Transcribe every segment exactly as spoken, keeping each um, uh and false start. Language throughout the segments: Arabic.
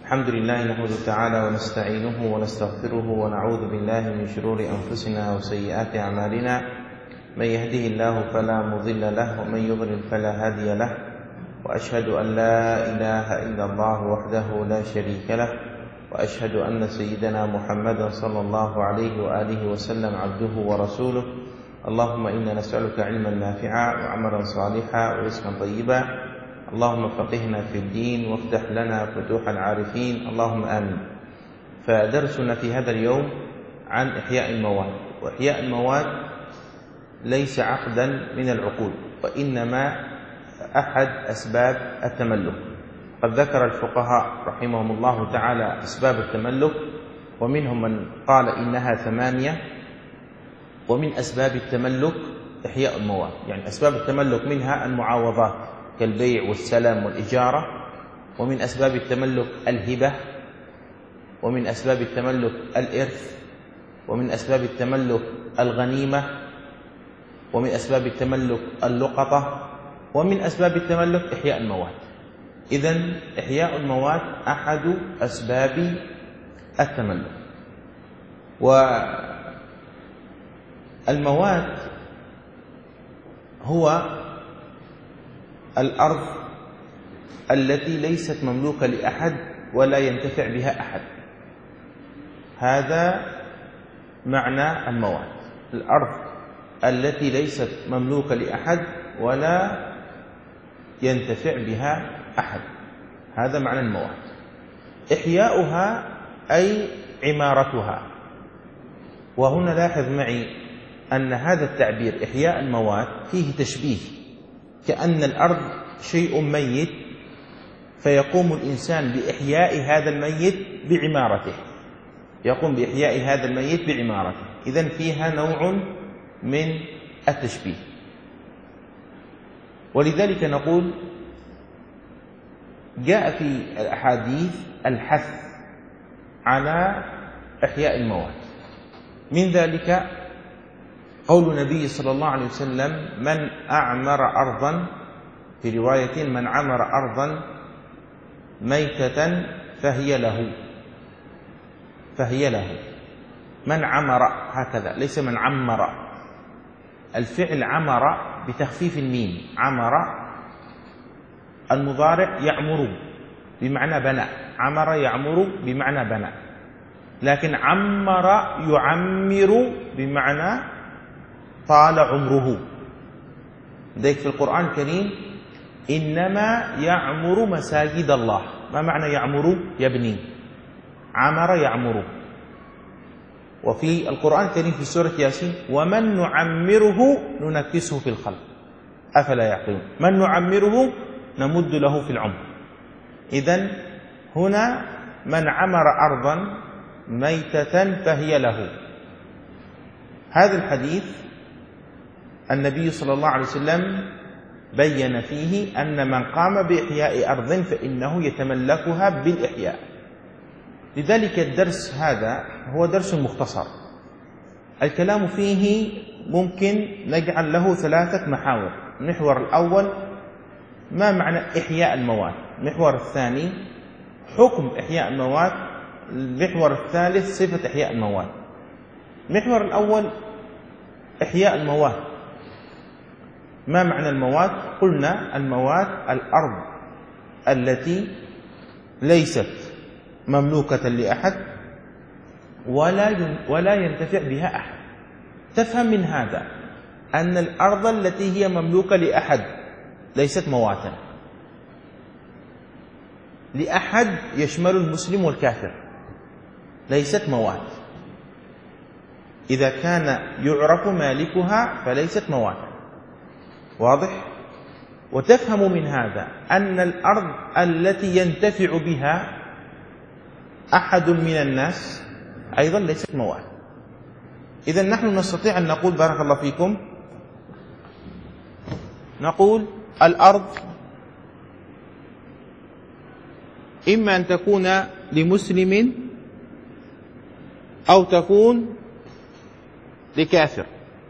الحمد لله نحمده تعالى ونستعينه ونستغفره ونعوذ بالله من شرور أنفسنا وسيئات أعمالنا. من يهده الله فلا مضل له ومن يضلل فلا هادي له، وأشهد أن لا إله إلا الله وحده لا شريك له، وأشهد أن سيدنا محمدا صلى الله عليه وآله وسلم عبده ورسوله. اللهم إنا نسألك علما نافعا وعملا صالحا ورزقا طيبا. اللهم فقهنا في الدين وافتح لنا فتوح العارفين، اللهم آمين. فدرسنا في هذا اليوم عن إحياء المواد، وإحياء المواد ليس عقدا من العقود، وإنما أحد أسباب التملك. قد ذكر الفقهاء رحمهم الله تعالى أسباب التملك، ومنهم من قال إنها ثمانية. ومن أسباب التملك إحياء المواد، يعني أسباب التملك منها المعاوضات كالبيع والسلام والإجارة، ومن أسباب التملك الهبة، ومن أسباب التملك الإرث، ومن أسباب التملك الغنيمة، ومن أسباب التملك اللقطة، ومن أسباب التملك إحياء المواد. إذن إحياء المواد أحد أسباب التملك. والمواد هو الأرض التي ليست مملوكة لأحد ولا ينتفع بها أحد. هذا معنى المواد، الأرض التي ليست مملوكة لأحد ولا ينتفع بها أحد، هذا معنى المواد. إحياؤها أي عمارتها. وهنا لاحظ معي أن هذا التعبير إحياء المواد فيه تشبيه، كأن الأرض شيء ميت، فيقوم الإنسان بإحياء هذا الميت بعمارته، يقوم بإحياء هذا الميت بعمارته. إذن فيها نوع من التشبيه. ولذلك نقول جاء في الأحاديث الحث على إحياء المواد. من ذلك قول النبي صلى الله عليه وسلم: من أعمر أرضا، في رواية من عمر أرضا ميتة فهي له، فهي له. من عمر هكذا، ليس من عمر. الفعل عمر بتخفيف الميم، عمر المضارع يعمر بمعنى بنى، عمر يعمر بمعنى بنى. لكن عمر يعمر بمعنى طال عمره. ذلك في القرآن الكريم: إنما يعمر مساجد الله. ما معنى يعمر؟ يبني. عمر يعمر. وفي القرآن الكريم في سورة ياسين: ومن نعمره ننكسه في الخلق أفلا يعقلون. من نعمره نمد له في العمر. إذن هنا من عمر أرضا ميتة فهي له. هذا الحديث النبي صلى الله عليه وسلم بين فيه أن من قام بإحياء أرض فإنه يتملكها بالإحياء. لذلك الدرس هذا هو درس مختصر، الكلام فيه ممكن نجعل له ثلاثة محاور. المحور الأول: ما معنى إحياء المواد؟ المحور الثاني: حكم إحياء المواد. المحور الثالث: صفة إحياء المواد. المحور الأول: إحياء المواد. ما معنى المواد؟ قلنا المواد الأرض التي ليست مملوكة لأحد ولا ولا ينتفع بها أحد. تفهم من هذا أن الأرض التي هي مملوكة لأحد ليست مواتا. لأحد يشمل المسلم والكافر، ليست موات. إذا كان يعرف مالكها فليست موات. واضح؟ وتفهم من هذا أن الأرض التي ينتفع بها أحد من الناس أيضا ليست مواد. إذن نحن نستطيع أن نقول، بارك الله فيكم، نقول الأرض إما أن تكون لمسلم أو تكون لكافر،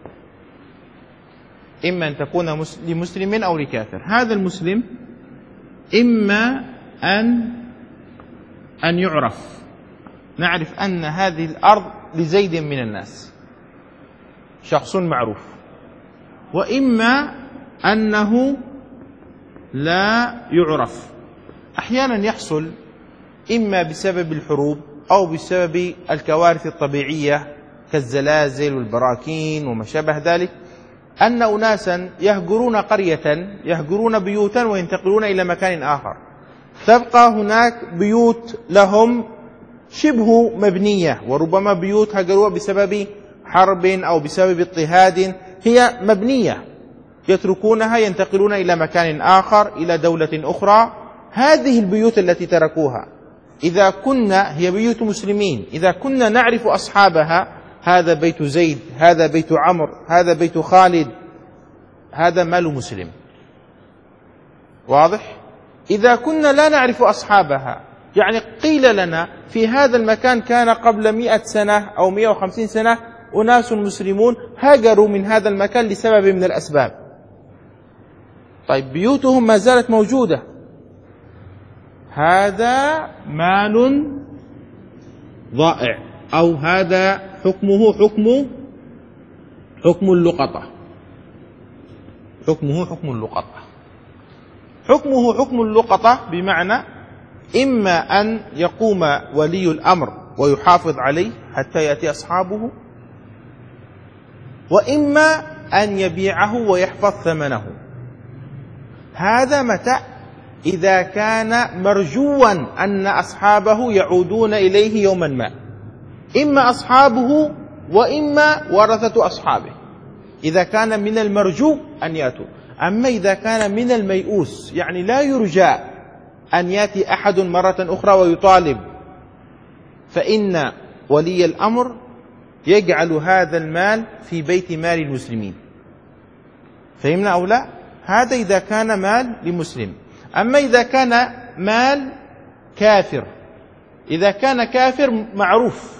إما أن تكون لمسلم أو لكافر. هذا المسلم إما أن أن يعرف، نعرف أن هذه الأرض لزيد من الناس، شخص معروف. وإما أنه لا يعرف، أحيانا يحصل إما بسبب الحروب أو بسبب الكوارث الطبيعية كالزلازل والبراكين وما شابه ذلك، أن أناسا يهجرون قرية، يهجرون بيوتا وينتقلون إلى مكان آخر، تبقى هناك بيوت لهم شبه مبنية، وربما بيوت هجروها بسبب حرب أو بسبب اضطهاد، هي مبنية، يتركونها ينتقلون إلى مكان آخر، إلى دولة أخرى. هذه البيوت التي تركوها إذا كنا هي بيوت مسلمين، إذا كنا نعرف أصحابها، هذا بيت زيد، هذا بيت عمرو، هذا بيت خالد، هذا مال مسلم، واضح؟ إذا كنا لا نعرف أصحابها، يعني قيل لنا في هذا المكان كان قبل مئة سنة أو مئة وخمسين سنة أناس مسلمون هاجروا من هذا المكان لسبب من الأسباب، طيب بيوتهم ما زالت موجودة، هذا مال ضائع، أو هذا حكمه حكم حكم اللقطة، حكمه حكم اللقطة، حكمه حكم اللقطة بمعنى إما أن يقوم ولي الأمر ويحافظ عليه حتى يأتي أصحابه، وإما أن يبيعه ويحفظ ثمنه. هذا متى؟ إذا كان مرجوا أن أصحابه يعودون إليه يوما ما، إما أصحابه وإما ورثة أصحابه، إذا كان من المرجو أن يأتوا. أما إذا كان من الميؤوس، يعني لا يرجى أن يأتي أحد مرة أخرى ويطالب، فإن ولي الأمر يجعل هذا المال في بيت مال المسلمين. فهمنا أو لا؟ هذا إذا كان مال لمسلم. أما إذا كان مال كافر، إذا كان كافر معروف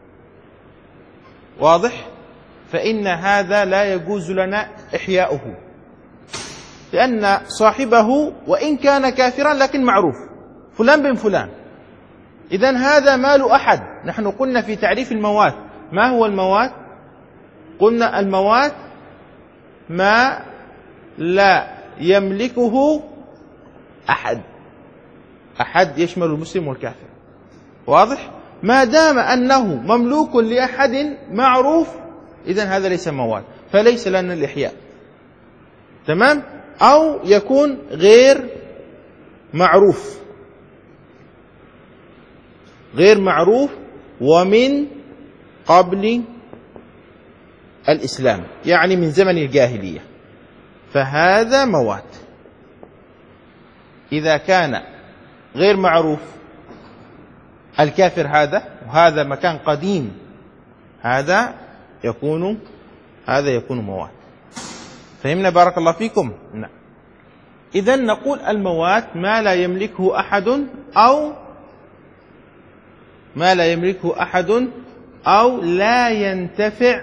واضح، فإن هذا لا يجوز لنا إحياؤه، لأن صاحبه وإن كان كافرا لكن معروف، فلان بن فلان، إذن هذا مال أحد. نحن قلنا في تعريف الموات، ما هو الموات؟ قلنا الموات ما لا يملكه أحد، أحد يشمل المسلم والكافر، واضح؟ ما دام أنه مملوك لأحد معروف، إذن هذا ليس موات، فليس لنا الإحياء، تمام؟ أو يكون غير معروف، غير معروف ومن قبل الإسلام، يعني من زمن الجاهلية، فهذا موات. إذا كان غير معروف الكافر هذا، وهذا مكان قديم، هذا يكون هذا يكون موات. فهمنا بارك الله فيكم؟ نعم. إذن نقول الموات ما لا يملكه أحد، أو ما لا يملكه أحد أو لا ينتفع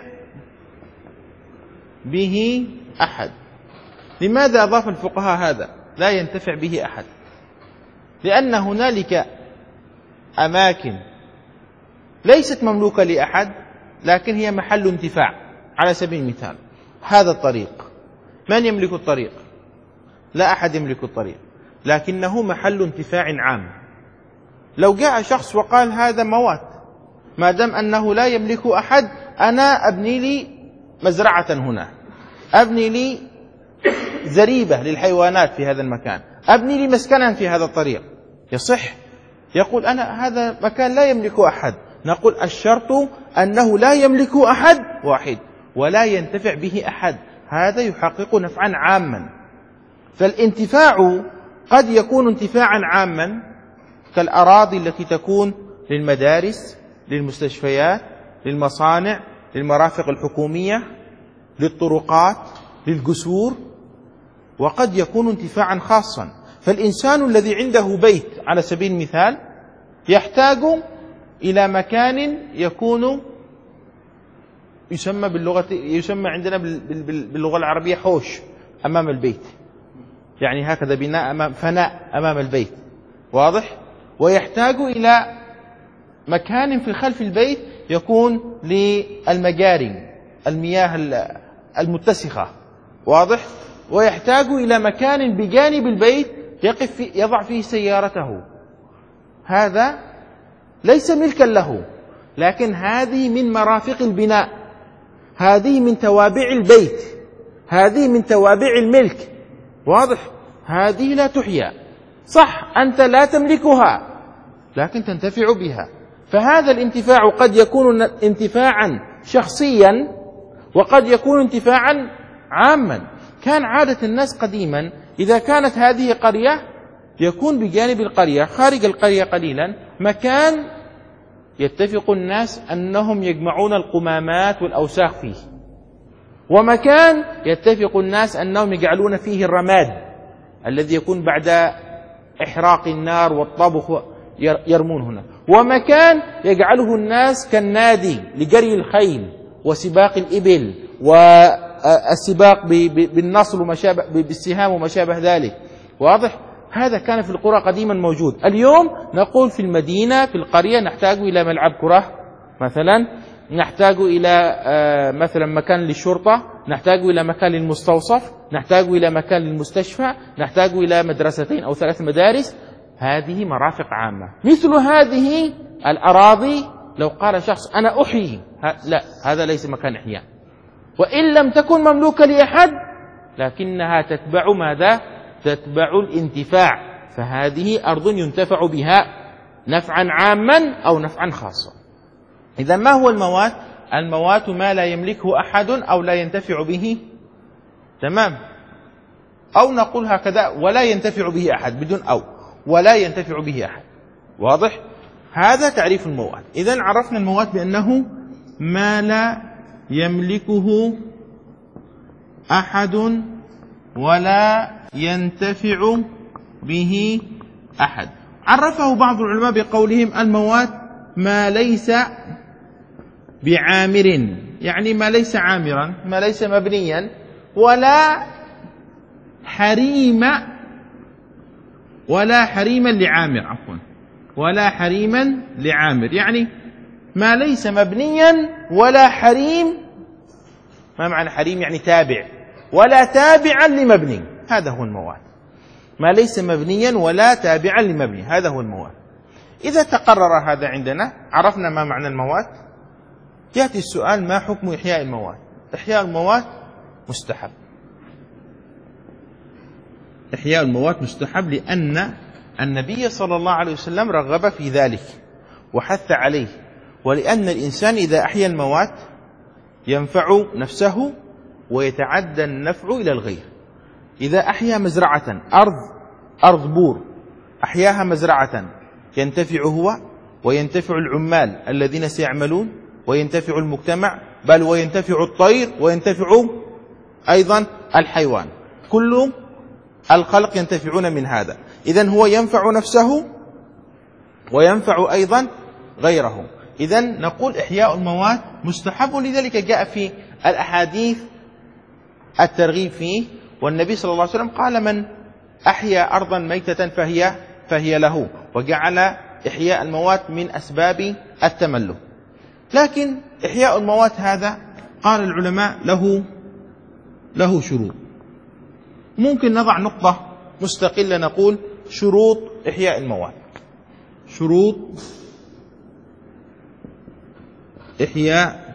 به أحد. لماذا أضاف الفقهاء هذا لا ينتفع به أحد؟ لأن هنالك أماكن ليست مملوكة لأحد، لكن هي محل انتفاع. على سبيل المثال هذا الطريق، من يملك الطريق؟ لا أحد يملك الطريق، لكنه محل انتفاع عام. لو جاء شخص وقال هذا موات، ما دام أنه لا يملك أحد، أنا أبني لي مزرعة هنا، أبني لي زريبة للحيوانات في هذا المكان، أبني لي مسكنا في هذا الطريق، يصح؟ يقول أنا هذا مكان لا يملك أحد. نقول الشرط أنه لا يملك أحد واحد ولا ينتفع به أحد، هذا يحقق نفعا عاما. فالانتفاع قد يكون انتفاعا عاما كالأراضي التي تكون للمدارس، للمستشفيات، للمصانع، للمرافق الحكومية، للطرقات، للجسور، وقد يكون انتفاعا خاصا. فالإنسان الذي عنده بيت على سبيل المثال يحتاج إلى مكان يكون يسمى باللغة يسمى عندنا باللغة العربية حوش أمام البيت، يعني هكذا بناء أمام فناء أمام البيت، واضح؟ ويحتاج إلى مكان في خلف البيت يكون للمجاري المياه المتسخة، واضح؟ ويحتاج إلى مكان بجانب البيت يقف فيه يضع فيه سيارته. هذا ليس ملكا له، لكن هذه من مرافق البناء، هذه من توابع البيت، هذه من توابع الملك، واضح؟ هذه لا تحيا، صح أنت لا تملكها لكن تنتفع بها. فهذا الانتفاع قد يكون انتفاعا شخصيا وقد يكون انتفاعا عاما. كان عادة الناس قديما إذا كانت هذه قرية يكون بجانب القرية خارج القرية قليلا مكان يتفق الناس أنهم يجمعون القمامات والأوساخ فيه، ومكان يتفق الناس أنهم يجعلون فيه الرماد الذي يكون بعد إحراق النار والطبخ يرمون هنا، ومكان يجعله الناس كالنادي لجري الخيل وسباق الإبل والسباق بالنصر وما شابه بالسهام وما شابه ذلك، واضح؟ هذا كان في القرى قديما موجود. اليوم نقول في المدينة في القرية نحتاج إلى ملعب كرة مثلا، نحتاج إلى مثلا مكان للشرطة، نحتاج إلى مكان للمستوصف، نحتاج إلى مكان للمستشفى، نحتاج إلى مدرستين أو ثلاث مدارس. هذه مرافق عامة. مثل هذه الأراضي لو قال شخص أنا أحيي، لا، هذا ليس مكان إحياء، وإن لم تكن مملوكة لأحد لكنها تتبع ماذا؟ تتبع الانتفاع، فهذه أرض ينتفع بها نفعا عاما أو نفعا خاصا. إذا ما هو الموات؟ الموات ما لا يملكه أحد أو لا ينتفع به، تمام؟ أو نقول هكذا ولا ينتفع به أحد بدون أو، ولا ينتفع به أحد، واضح؟ هذا تعريف الموات. إذن عرفنا الموات بأنه ما لا يملكه أحد ولا ينتفع به أحد. عرفه بعض العلماء بقولهم الموات ما ليس بعامر، يعني ما ليس عامرا، ما ليس مبنيا، ولا حريم ولا حريما لعامر، عفوا ولا حريما لعامر، يعني ما ليس مبنيا ولا حريم. ما معنى حريم؟ يعني تابع، ولا تابعا لمبني، هذا هو الموات. ما ليس مبنيا ولا تابعا لمبني، هذا هو الموات. إذا تقرر هذا عندنا عرفنا ما معنى الموات. يأتي السؤال ما حكم إحياء الموات؟ إحياء الموات مستحب. إحياء الموات مستحب لأن النبي صلى الله عليه وسلم رغب في ذلك وحث عليه، ولأن الإنسان إذا أحيا الموات ينفع نفسه ويتعدى النفع إلى الغير. إذا أحيا مزرعة، أرض أرض بور، أحياها مزرعة ينتفع هو وينتفع العمال الذين سيعملون وينتفع المجتمع، بل وينتفع الطير وينتفع أيضا الحيوان، كل الخلق ينتفعون من هذا. إذن هو ينفع نفسه وينفع أيضا غيره. إذن نقول إحياء الموات مستحب، لذلك جاء في الأحاديث الترغيب فيه، والنبي صلى الله عليه وسلم قال من أحيا أرضا ميتة فهي فهي له، وجعل إحياء الموات من أسباب التملك. لكن إحياء الموات هذا قال العلماء له له شروط. ممكن نضع نقطة مستقلة نقول شروط إحياء الموات. شروط إحياء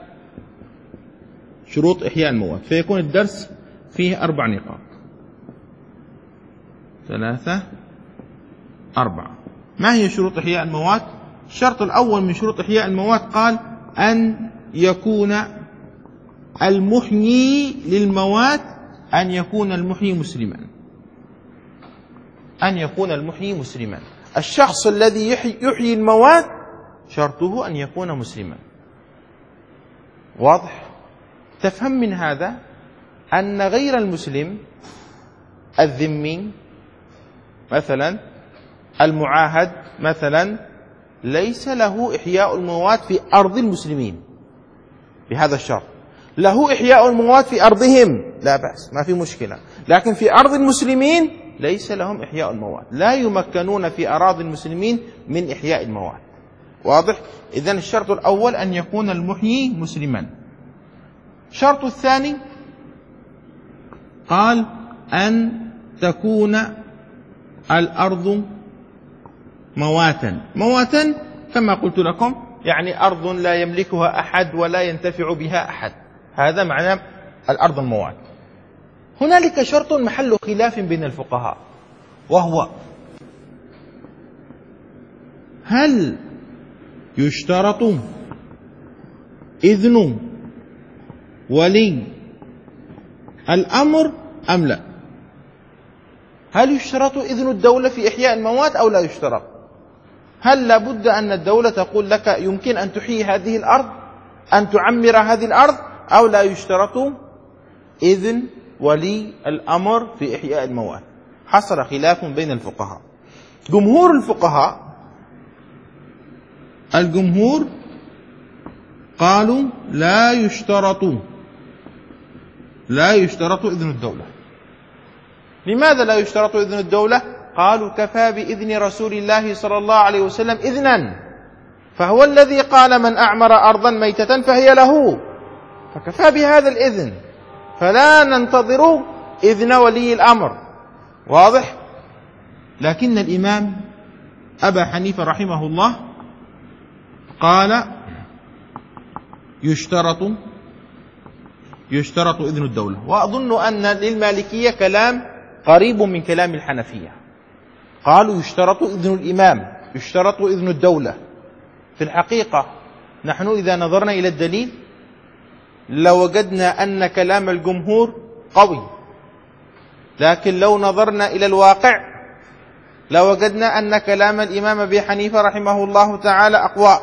شروط إحياء الموات، فيكون الدرس فيه أربع نقاط، ثلاثة أربعة. ما هي شروط إحياء الموات؟ الشرط الأول من شروط إحياء الموات قال أن يكون المحيي للموات أن يكون المحيي مسلما. أن يكون المحيي مسلما. الشخص الذي يحيي الموات شرطه أن يكون مسلما. واضح؟ تفهم من هذا أن غير المسلم الذمي مثلا، المعاهد مثلا، ليس له إحياء الموات في أرض المسلمين بهذا الشرط. له إحياء الموات في أرضهم لا بأس، ما في مشكلة، لكن في أرض المسلمين ليس لهم إحياء الموات، لا يمكنون في أراضي المسلمين من إحياء الموات. واضح؟ إذن الشرط الأول أن يكون المحيي مسلما. الشرط الثاني قال أن تكون الأرض مواتا. مواتا كما قلت لكم يعني أرض لا يملكها أحد ولا ينتفع بها أحد، هذا معنى الأرض الموات. هنالك شرط محل خلاف بين الفقهاء، وهو هل يشترط إذن ولي الأمر أم لا؟ هل يشترط إذن الدولة في إحياء الموات أو لا يشترط؟ هل لابد أن الدولة تقول لك يمكن أن تحيي هذه الأرض، أن تعمر هذه الأرض، أو لا يشترط إذن ولي الأمر في إحياء الموات؟ حصل خلاف بين الفقهاء. جمهور الفقهاء الجمهور قالوا لا يشترط لا يشترط إذن الدولة. لماذا لا يشترط إذن الدولة؟ قالوا كفى بإذن رسول الله صلى الله عليه وسلم إذنا، فهو الذي قال من أعمر أرضا ميتة فهي له، فكفى بهذا الإذن، فلا ننتظر إذن ولي الأمر. واضح؟ لكن الإمام أبا حنيفة رحمه الله قال يشترط يشترط إذن الدولة. وأظن أن للمالكية كلام قريب من كلام الحنفية، قالوا يشترط إذن الإمام، يشترط إذن الدولة. في الحقيقة نحن إذا نظرنا إلى الدليل لوجدنا أن كلام الجمهور قوي، لكن لو نظرنا إلى الواقع لوجدنا أن كلام الإمام أبي حنيفة رحمه الله تعالى أقوى،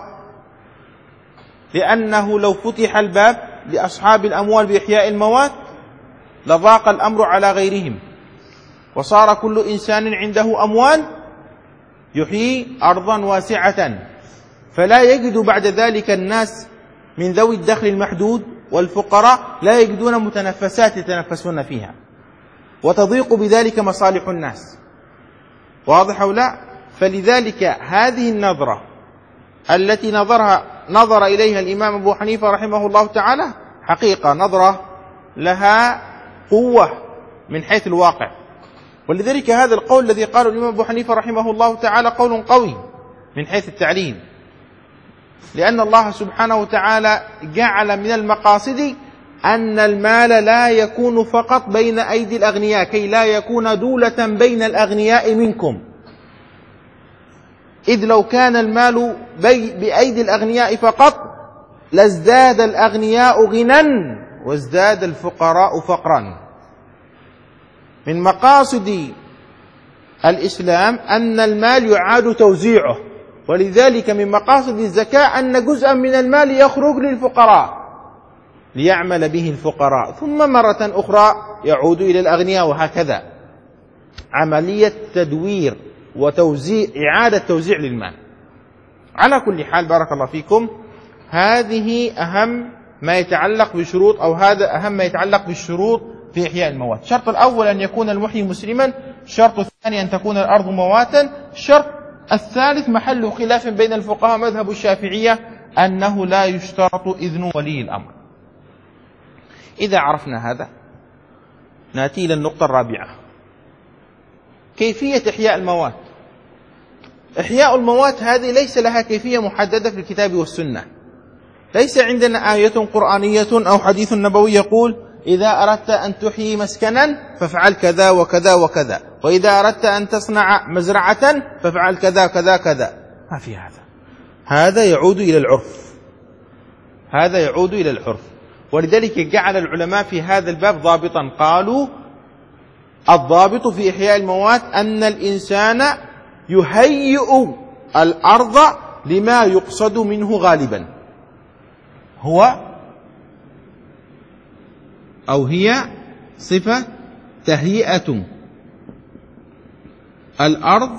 لأنه لو فتح الباب لأصحاب الأموال بإحياء الموات لضاق الأمر على غيرهم، وصار كل إنسان عنده أموال يحيي أرضا واسعة، فلا يجد بعد ذلك الناس من ذوي الدخل المحدود والفقراء لا يجدون متنفسات يتنفسون فيها، وتضيق بذلك مصالح الناس. واضح أو لا؟ فلذلك هذه النظرة التي نظرها نظر إليها الإمام أبو حنيفة رحمه الله تعالى حقيقة نظرة لها قوة من حيث الواقع، ولذلك هذا القول الذي قاله الإمام أبو حنيفة رحمه الله تعالى قول قوي من حيث التعليل، لأن الله سبحانه وتعالى جعل من المقاصد أن المال لا يكون فقط بين أيدي الأغنياء كي لا يكون دولة بين الأغنياء منكم، إذ لو كان المال بأيدي الأغنياء فقط لازداد الأغنياء غنى وازداد الفقراء فقرا. من مقاصد الإسلام أن المال يعاد توزيعه، ولذلك من مقاصد الزكاة أن جزءا من المال يخرج للفقراء ليعمل به الفقراء، ثم مرة أخرى يعود إلى الأغنياء، وهكذا عملية تدوير وتوزيع، إعادة توزيع للمال. على كل حال بارك الله فيكم، هذه أهم ما يتعلق بشروط، أو هذا أهم ما يتعلق بالشروط في إحياء الموات. الشرط الأول أن يكون المحيي مسلما، الشرط الثاني أن تكون الأرض مواتا، الشرط الثالث محل خلاف بين الفقهاء مذهب الشافعية أنه لا يشترط إذن ولي الأمر. إذا عرفنا هذا نأتي إلى النقطة الرابعة، كيفية إحياء الموات. إحياء الموات هذه ليس لها كيفية محددة في الكتاب والسنة، ليس عندنا آية قرآنية أو حديث نبوي يقول إذا أردت أن تحيي مسكنا فافعل كذا وكذا وكذا، وإذا أردت أن تصنع مزرعة فافعل كذا كذا كذا. ما في هذا، هذا يعود إلى العرف، هذا يعود إلى العرف. ولذلك جعل العلماء في هذا الباب ضابطا، قالوا الضابط في إحياء الموات أن الإنسان يهيئ الأرض لما يقصد منه غالبا، هو أو هي صفة تهيئة الأرض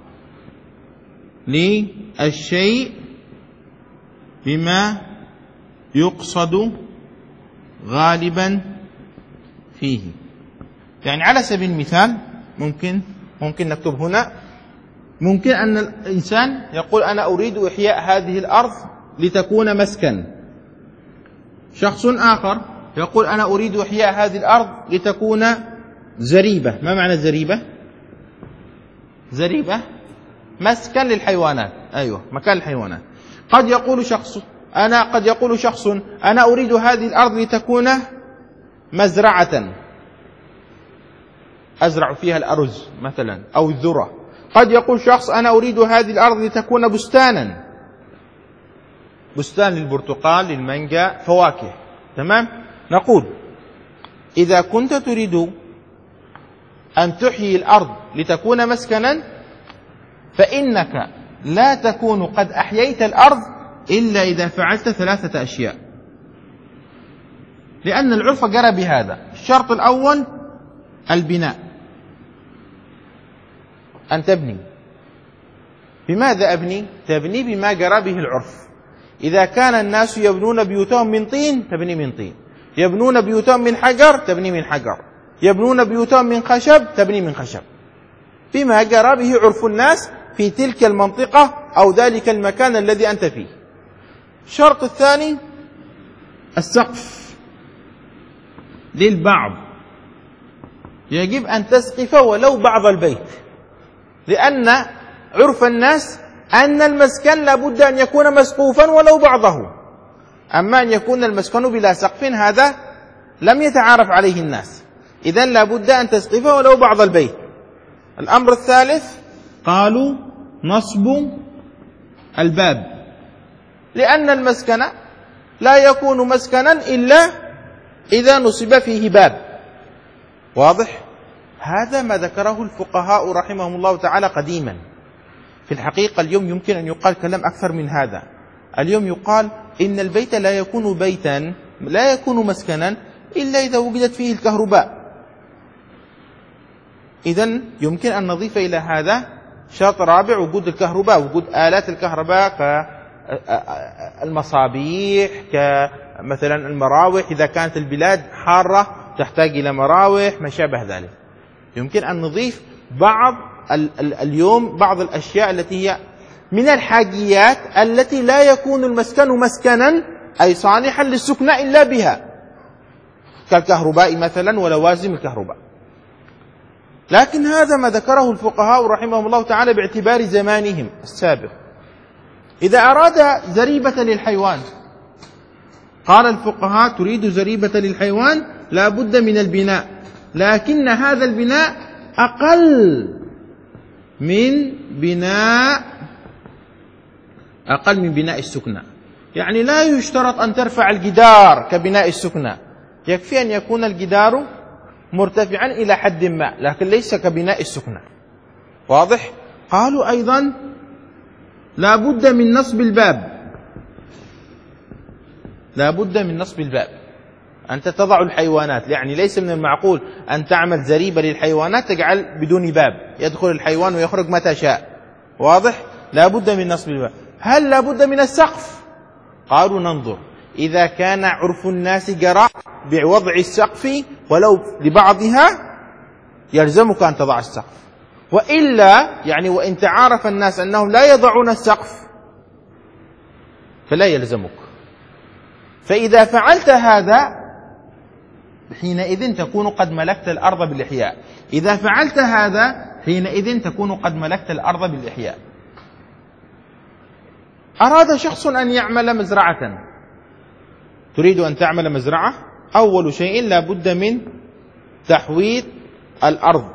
للشيء بما يقصد غالبا فيه. يعني على سبيل المثال ممكن ممكن نكتب هنا، ممكن أن الإنسان يقول أنا أريد إحياء هذه الأرض لتكون مسكن. شخص آخر يقول أنا أريد إحياء هذه الأرض لتكون زريبة. ما معنى زريبة؟ زريبة مسكن للحيوانات، أيوة مكان الحيوانات. قد يقول شخص أنا قد يقول شخص أنا أريد هذه الأرض لتكون مزرعة أزرع فيها الأرز مثلا أو الذرة. قد يقول شخص أنا أريد هذه الأرض لتكون بستانا، بستان للبرتقال للمانجا فواكه. تمام؟ نقول إذا كنت تريد أن تحيي الأرض لتكون مسكنا فإنك لا تكون قد أحييت الأرض إلا إذا فعلت ثلاثة أشياء، لأن العرف جرى بهذا. الشرط الأول البناء، أن تبني. بماذا أبني؟ تبني بما جرى به العرف. إذا كان الناس يبنون بيوتهم من طين تبني من طين، يبنون بيوتهم من حجر تبني من حجر، يبنون بيوتهم من خشب تبني من خشب، بما جرى به عرف الناس في تلك المنطقة أو ذلك المكان الذي أنت فيه. الشرط الثاني السقف للبعض، يجب أن تسقف ولو بعض البيت، لأن عرف الناس أن المسكن لابد أن يكون مسقوفا ولو بعضه، أما أن يكون المسكن بلا سقف هذا لم يتعارف عليه الناس، إذن لابد أن تسقف ولو بعض البيت. الأمر الثالث قالوا نصب الباب، لأن المسكن لا يكون مسكنا إلا إذا نصب فيه باب. واضح؟ هذا ما ذكره الفقهاء رحمهم الله تعالى قديما. في الحقيقة اليوم يمكن أن يقال كلام أكثر من هذا. اليوم يقال إن البيت لا يكون بيتا، لا يكون مسكنا إلا إذا وجدت فيه الكهرباء. إذن يمكن أن نضيف إلى هذا شرط رابع، وجود الكهرباء، وجود آلات الكهرباء كالمصابيح، كمثلا المراوح إذا كانت البلاد حارة تحتاج إلى مراوح، ما شابه ذلك. يمكن أن نضيف بعض اليوم بعض الأشياء التي هي من الحاجيات التي لا يكون المسكن مسكنا أي صالحا للسكن إلا بها، كالكهرباء مثلا ولوازم الكهرباء. لكن هذا ما ذكره الفقهاء رحمهم الله تعالى باعتبار زمانهم السابق. إذا أراد زريبة للحيوان، قال الفقهاء تريد زريبة للحيوان لا بد من البناء، لكن هذا البناء أقل من بناء أقل من بناء السكنة. يعني لا يشترط أن ترفع الجدار كبناء السكنة، يكفي أن يكون الجدار مرتفعا إلى حد ما، لكن ليس كبناء السكنة. واضح؟ قالوا أيضا لا بد من نصب الباب، لا بد من نصب الباب. أنت تضع الحيوانات، يعني ليس من المعقول أن تعمل زريبة للحيوانات تجعل بدون باب يدخل الحيوان ويخرج متى شاء. واضح؟ لا بد من نصب الباب. هل لا بد من السقف؟ قالوا ننظر، إذا كان عرف الناس جرى بوضع السقف ولو لبعضها يلزمك أن تضع السقف، وإلا يعني وإن تعارف الناس أنهم لا يضعون السقف فلا يلزمك. فإذا فعلت هذا حينئذ تكون قد ملكت الأرض بالإحياء، إذا فعلت هذا حينئذ تكون قد ملكت الأرض بالإحياء. أراد شخص أن يعمل مزرعة، تريد أن تعمل مزرعة، أول شيء لا بد من تحويط الأرض،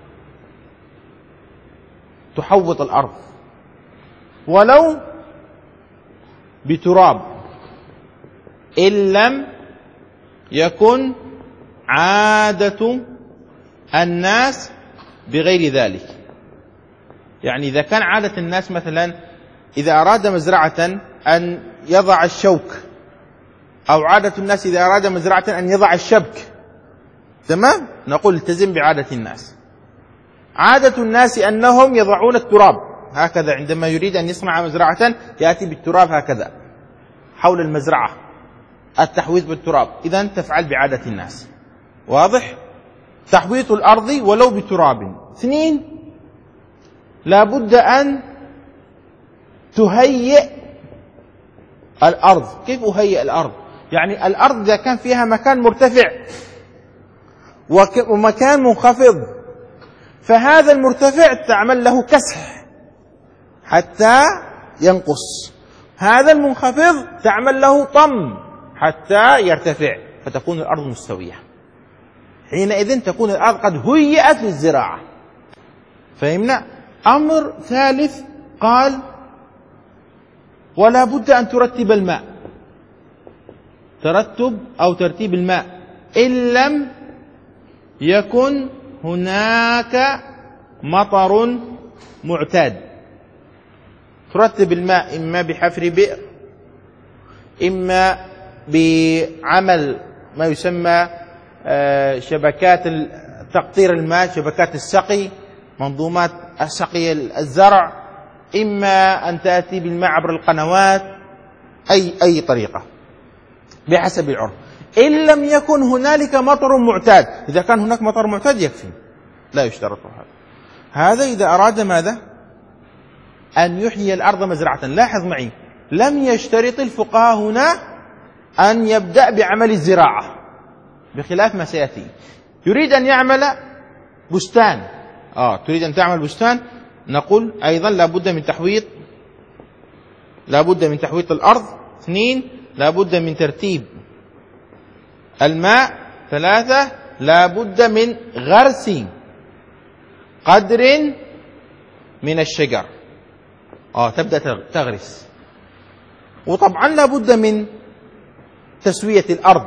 تحوط الأرض ولو بتراب، إن لم يكن عادة الناس بغير ذلك. يعني إذا كان عادة الناس مثلا إذا أراد مزرعة أن يضع الشوك، أو عادة الناس إذا أراد مزرعة أن يضع الشبك، تمام، نقول التزم بعادة الناس. عادة الناس أنهم يضعون التراب هكذا، عندما يريد أن يصنع مزرعة يأتي بالتراب هكذا حول المزرعة، التحويط بالتراب، إذن تفعل بعادة الناس. واضح؟ تحويط الأرض ولو بتراب. اثنين، لا بد أن تهيئ الأرض. كيف أهيئ الأرض؟ يعني الأرض إذا كان فيها مكان مرتفع ومكان منخفض، فهذا المرتفع تعمل له كسح حتى ينقص، هذا المنخفض تعمل له طم حتى يرتفع، فتكون الأرض مستوية. حينئذ تكون الأرض قد هيئت للزراعة. فهمنا؟ أمر ثالث قال ولا بد أن ترتب الماء، ترتب أو ترتيب الماء إن لم يكن هناك مطر معتاد. ترتب الماء إما بحفر بئر، إما بعمل ما يسمى شبكات تقطير الماء، شبكات السقي، منظومات سقي الزرع، إما أن تأتي بالماء عبر القنوات، أي أي طريقة بحسب العرف. إن لم يكن هنالك مطر معتاد، إذا كان هناك مطر معتاد يكفي، لا يشترط هذا. هذا إذا أراد ماذا؟ أن يحيي الأرض مزرعة. لاحظ معي، لم يشترط الفقهاء هنا أن يبدأ بعمل الزراعة، بخلاف ما سيأتي. يريد أن يعمل بستان، آه تريد أن تعمل بستان، نقول أيضا لابد من تحويط، لابد من تحويط الأرض. اثنين، لابد من ترتيب الماء. ثلاثة، لابد من غرس قدر من الشجر، آه تبدأ تغرس. وطبعا لابد من تسوية الأرض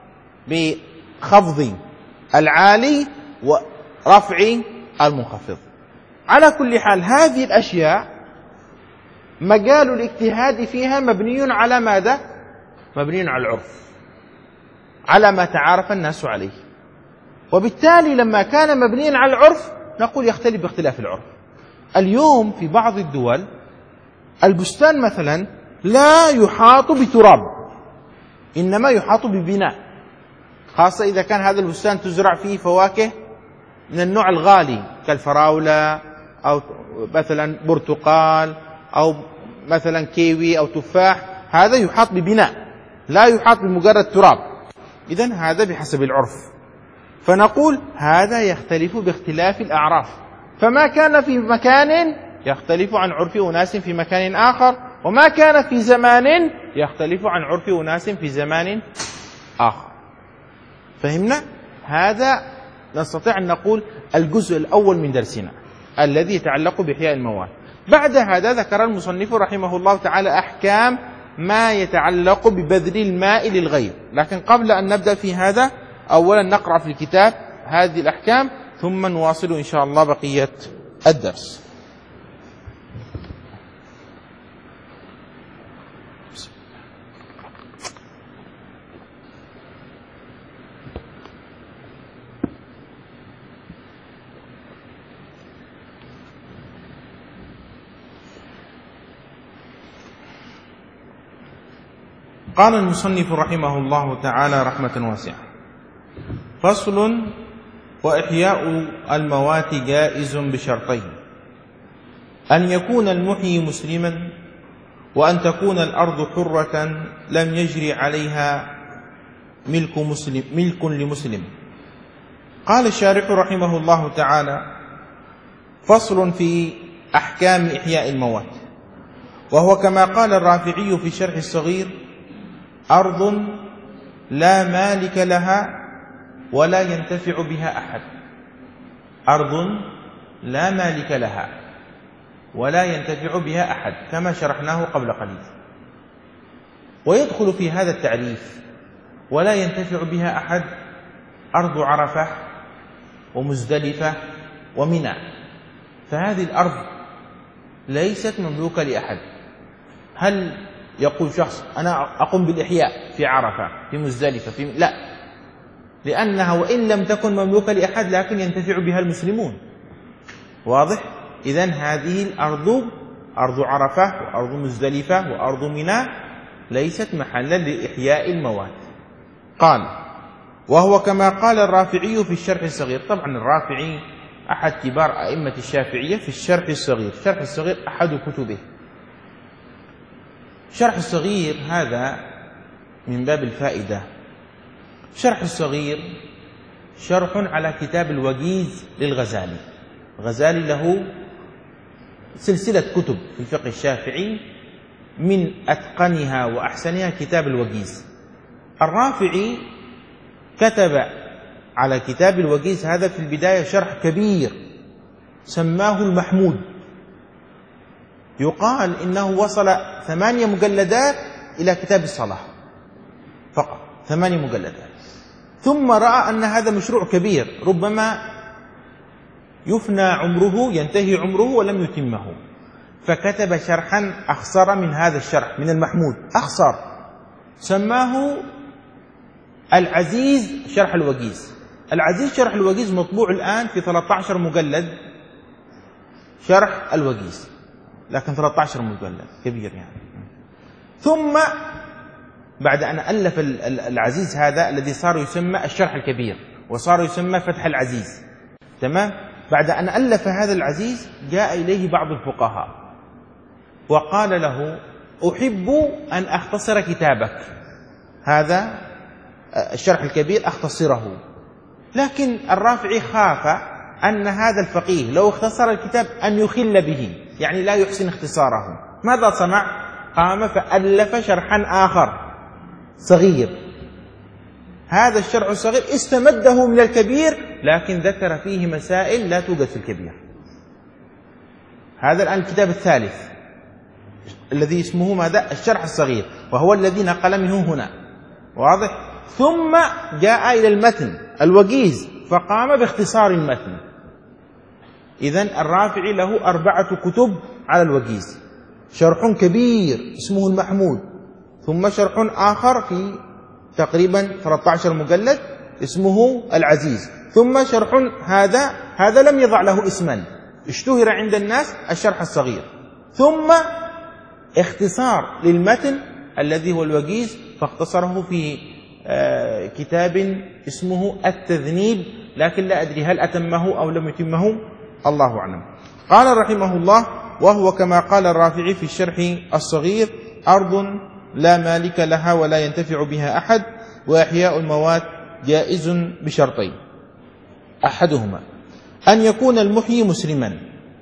بخفض العالي ورفع المنخفض. على كل حال هذه الأشياء مجال الاجتهاد فيها مبني على ماذا؟ مبني على العرف، على ما تعارف الناس عليه. وبالتالي لما كان مبنيا على العرف نقول يختلف باختلاف العرف. اليوم في بعض الدول البستان مثلا لا يحاط بتراب، إنما يحاط ببناء، خاصة إذا كان هذا البستان تزرع فيه فواكه من النوع الغالي كالفراولة أو مثلا برتقال أو مثلا كيوي أو تفاح، هذا يحاط ببناء، لا يحاط بمجرد تراب. إذن هذا بحسب العرف. فنقول هذا يختلف باختلاف الأعراف، فما كان في مكان يختلف عن عرف أناس في مكان آخر، وما كان في زمان يختلف عن عرف أناس في زمان آخر. فهمنا؟ هذا نستطيع أن نقول الجزء الأول من درسنا الذي يتعلق بإحياء المواد. بعد هذا ذكر المصنف رحمه الله تعالى أحكام ما يتعلق ببذل الماء للغير. لكن قبل أن نبدأ في هذا أولا نقرأ في الكتاب هذه الأحكام ثم نواصل إن شاء الله بقية الدرس. قال المصنف رحمه الله تعالى رحمة واسعة: فصل: وإحياء الموات جائز بشرطين: أن يكون المحيي مسلما، وأن تكون الأرض حرة لم يجري عليها ملك, مسلم ملك لمسلم. قال الشارح رحمه الله تعالى: فصل في أحكام إحياء الموات، وهو كما قال الرافعي في شرح الصغير: أرض لا مالك لها ولا ينتفع بها أحد. أرض لا مالك لها ولا ينتفع بها أحد، كما شرحناه قبل قليل. ويدخل في هذا التعريف ولا ينتفع بها أحد أرض عرفة ومزدلفة ومنى، فهذه الأرض ليست مملوكة لأحد. هل يقول شخص أنا أقوم بالإحياء في عرفة في مزدلفة في... لا، لأنها وإن لم تكن مملوكة لأحد لكن ينتفع بها المسلمون. واضح؟ إذن هذه الأرض، أرض عرفة وأرض مزدلفة وأرض منى، ليست محلا لإحياء الموات. قال: وهو كما قال الرافعي في الشرح الصغير. طبعا الرافعي أحد كبار أئمة الشافعية في الشرح الصغير. الشرح الصغير أحد كتبه. الشرح الصغير هذا من باب الفائدة. الشرح الصغير شرح على كتاب الوجيز للغزالي. الغزالي له سلسلة كتب في الفقه الشافعي، من أتقنها وأحسنها كتاب الوجيز. الرافعي كتب على كتاب الوجيز هذا في البداية شرح كبير سماه المحمود. يقال إنه وصل ثمانية مجلدات إلى كتاب الصلاة فقط، ثمانية مجلدات. ثم رأى أن هذا مشروع كبير ربما يفنى عمره، ينتهي عمره ولم يتمه، فكتب شرحا أخصر من هذا الشرح من المحمود، أخصر، سماه العزيز شرح الوجيز. العزيز شرح الوجيز مطبوع الآن في ثلاثة عشر مجلد شرح الوجيز، لكن ثلاثة عشر مجلد كبير يعني. ثم بعد أن ألف العزيز هذا الذي صار يسمى الشرح الكبير وصار يسمى فتح العزيز، تمام؟ بعد أن ألف هذا العزيز جاء إليه بعض الفقهاء وقال له: أحب أن أختصر كتابك هذا الشرح الكبير، أختصره. لكن الرافعي خاف أن هذا الفقيه لو اختصر الكتاب أن يخل به، يعني لا يحسن اختصاره. ماذا صنع؟ قام فألف شرحا آخر صغير. هذا الشرح الصغير استمده من الكبير، لكن ذكر فيه مسائل لا توجد في الكبير. هذا الآن الكتاب الثالث الذي اسمه ماذا؟ الشرح الصغير، وهو الذي نقل منه هنا، واضح؟ ثم جاء إلى المتن الوجيز فقام باختصار المتن. إذن الرافعي له أربعة كتب على الوجيز: شرح كبير اسمه المحمود، ثم شرح آخر في تقريبا ثلاثة عشر مجلد اسمه العزيز، ثم شرح هذا هذا لم يضع له اسما، اشتهر عند الناس الشرح الصغير، ثم اختصار للمتن الذي هو الوجيز فاختصره في كتاب اسمه التذنيب، لكن لا أدري هل أتمه أو لم يتمه، الله أعلم. قال رحمه الله: وهو كما قال الرافعي في الشرح الصغير: أرض لا مالك لها ولا ينتفع بها أحد، وإحياء الموات جائز بشرطين: أحدهما أن يكون المحيي مسلما.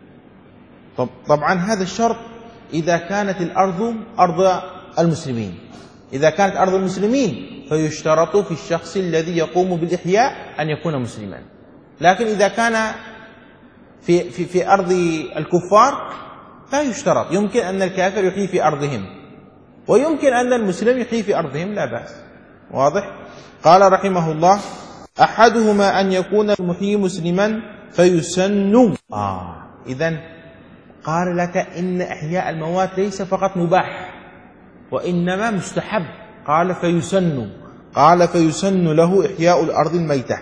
طبعا هذا الشرط إذا كانت الأرض أرض المسلمين. إذا كانت أرض المسلمين فيشترط في الشخص الذي يقوم بالإحياء أن يكون مسلما. لكن إذا كان في, في, في أرض الكفار لا يشترط، يمكن أن الكافر يحيي في أرضهم ويمكن أن المسلم يحيي في أرضهم، لا بأس، واضح؟ قال رحمه الله: أحدهما أن يكون المحيي مسلما فيسن. آه إذن قال لك إن إحياء الموات ليس فقط مباح وإنما مستحب. قال فيسن، قال فيسن له إحياء الأرض الميتة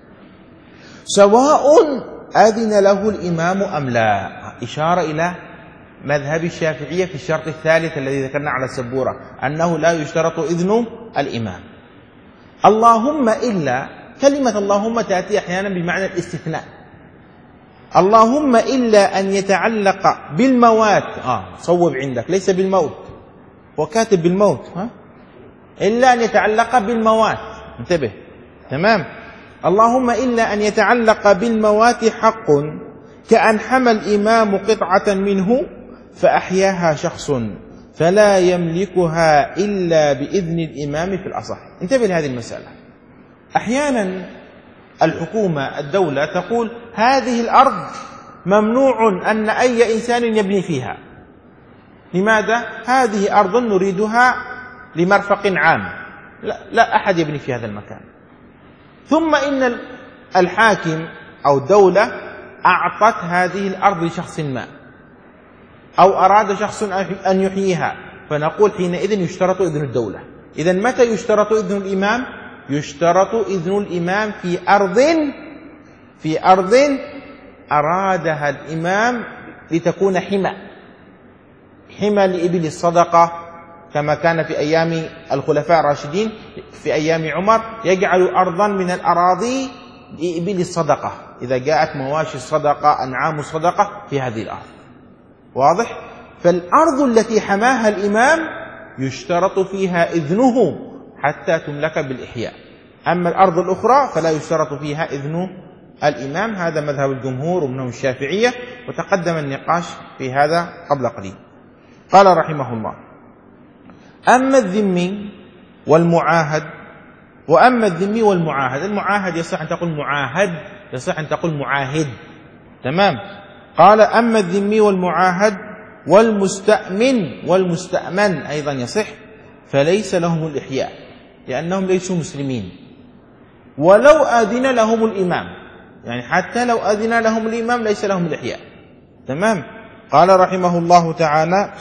سواء أذن له الإمام أم لا. إشارة إلى مذهب الشافعية في الشرط الثالث الذي ذكرنا على السبورة، أنه لا يشترط إذن الإمام. اللهم إلا، كلمة اللهم تأتي أحيانا بمعنى الاستثناء. اللهم إلا أن يتعلق بالموات، آه صوب عندك، ليس بالموت، وكاتب بالموت، ها؟ إلا أن يتعلق بالموات، انتبه، تمام. اللهم إلا أن يتعلق بالموات حق، كأن حمى الإمام قطعة منه فأحياها شخص فلا يملكها إلا بإذن الإمام في الأصح. انتبه لهذه المسألة. أحيانا الحكومة الدولة تقول هذه الأرض ممنوع أن أي إنسان يبني فيها. لماذا؟ هذه أرض نريدها لمرفق عام، لا, لا أحد يبني في هذا المكان. ثم إن الحاكم أو الدولة أعطت هذه الأرض لشخص ما، أو أراد شخص أن يحييها، فنقول حينئذ يشترط إذن الدولة. إذن متى يشترط إذن الإمام؟ يشترط إذن الإمام في أرض في أرض أرادها الإمام لتكون حمى حمى لإبل الصدقة، كما كان في أيام الخلفاء الراشدين، في أيام عمر يجعل أرضا من الأراضي لإبل الصدقة، إذا جاءت مواشي الصدقة أنعام الصدقة في هذه الأرض. واضح؟ فالأرض التي حماها الإمام يشترط فيها إذنه حتى تملك بالإحياء، أما الأرض الأخرى فلا يشترط فيها إذن الإمام. هذا مذهب الجمهور ومنهم الشافعية، وتقدم النقاش في هذا قبل قليل. قال رحمه الله: أما الذمي والمعاهد وأما الذمي والمعاهد. المعاهد يصح أن تقول معاهد، يصح أن تقول معاهد. تمام. قال: أما الذمي والمعاهد والمستأمن والمستأمن أيضا يصح، فليس لهم الإحياء لأنهم ليسوا مسلمين، ولو أذن لهم الإمام، يعني حتى لو أذن لهم الإمام ليس لهم الإحياء. تمام. قال رحمه الله تعالى: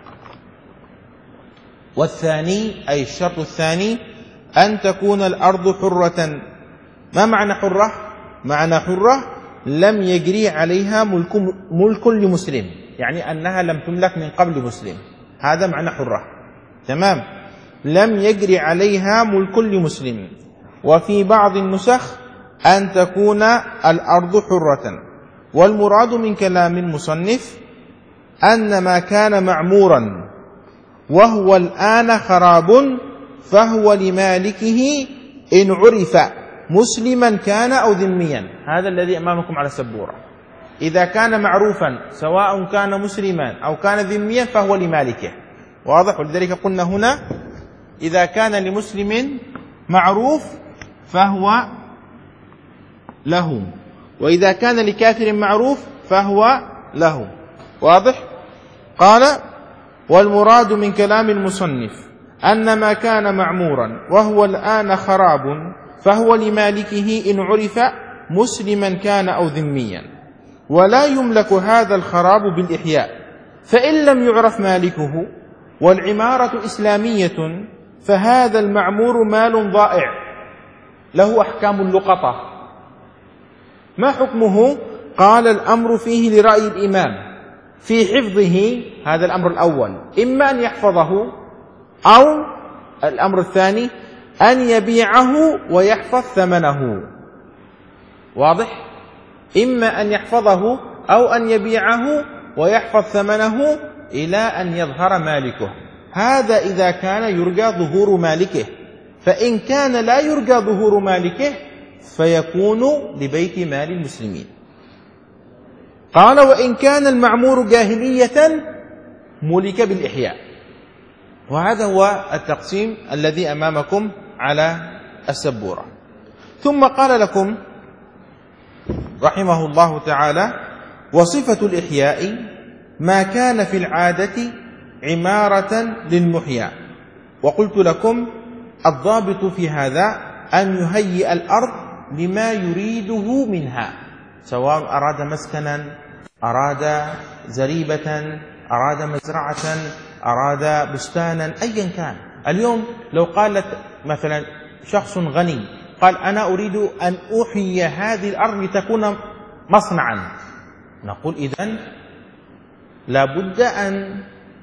والثاني أي الشرط الثاني أن تكون الأرض حرة. ما معنى حرة؟ معنى حرة لم يجري عليها ملك, ملك لمسلم، يعني أنها لم تملك من قبل مسلم، هذا معنى حرة. تمام. لم يجري عليها ملك لمسلم. وفي بعض النسخ أن تكون الأرض حرة. والمراد من كلام المصنف أن ما كان معمورا وهو الآن خراب فهو لمالكه إن عرف مسلما كان أو ذميا. هذا الذي أمامكم على السبورة. إذا كان معروفا سواء كان مسلما أو كان ذميا فهو لمالكه. واضح؟ ولذلك قلنا هنا إذا كان لمسلم معروف فهو له، وإذا كان لكافر معروف فهو له. واضح؟ قال: والمراد من كلام المصنف أن ما كان معمورا وهو الآن خراب فهو لمالكه إن عرف مسلما كان أو ذميا، ولا يملك هذا الخراب بالإحياء، فإن لم يعرف مالكه والعمارة إسلامية فهذا المعمور مال ضائع له أحكام اللقطة. ما حكمه؟ قال: الأمر فيه لرأي الإمام في حفظه، هذا الأمر الأول، إما أن يحفظه أو الأمر الثاني أن يبيعه ويحفظ ثمنه. واضح؟ إما أن يحفظه أو أن يبيعه ويحفظ ثمنه إلى أن يظهر مالكه. هذا إذا كان يرجى ظهور مالكه، فإن كان لا يرجى ظهور مالكه فيكون لبيت مال المسلمين. قال: وإن كان المعمور جاهلية ملك بالإحياء. وهذا هو التقسيم الذي أمامكم على السبورة. ثم قال لكم رحمه الله تعالى: وصفة الإحياء ما كان في العادة عمارة للمحيا. وقلت لكم الضابط في هذا أن يهيئ الأرض لما يريده منها، سواء أراد مسكنا، أراد زريبة، أراد مزرعة، أراد بستانا، أيا كان. اليوم لو قالت مثلا شخص غني قال: أنا أريد أن أحيي هذه الأرض لتكون مصنعا، نقول إذن لابد أن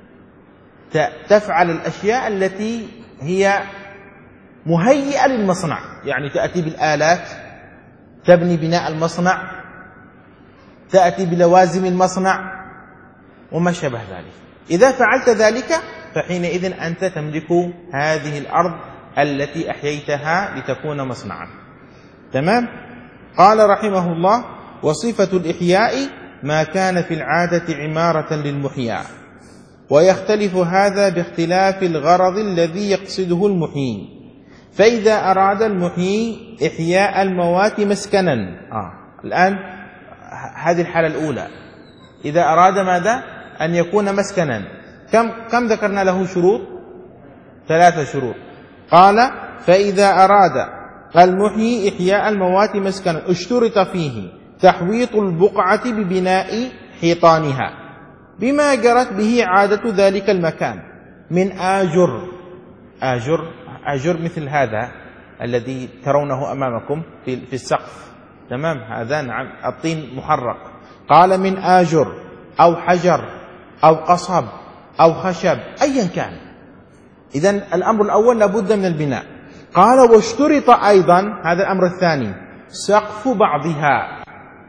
تفعل الأشياء التي هي مهيئة للمصنع، يعني تأتي بالآلات، تبني بناء المصنع، تأتي بلوازم المصنع وما شابه ذلك. إذا فعلت ذلك فحينئذ أنت تملك هذه الأرض التي أحييتها لتكون مصنعا. تمام؟ قال رحمه الله: وصفة الإحياء ما كان في العادة عمارة للمحيا، ويختلف هذا باختلاف الغرض الذي يقصده المحيي. فإذا أراد المحيي إحياء الموات مسكنا، آه. الآن هذه الحالة الأولى، إذا أراد ماذا؟ أن يكون مسكنا. كم, كم ذكرنا له شروط؟ ثلاثة شروط. قال: فإذا أراد المحيي إحياء الموات مسكنا اشترط فيه تحويط البقعة ببناء حيطانها بما جرت به عادة ذلك المكان من آجر. آجر آجر مثل هذا الذي ترونه أمامكم في, في السقف. تمام؟ هذا نعم الطين محرق. قال: من آجر أو حجر أو قصب أو خشب، أيا كان. إذن الأمر الأول لابد من البناء. قال: واشترط أيضا، هذا الأمر الثاني، سقف بعضها.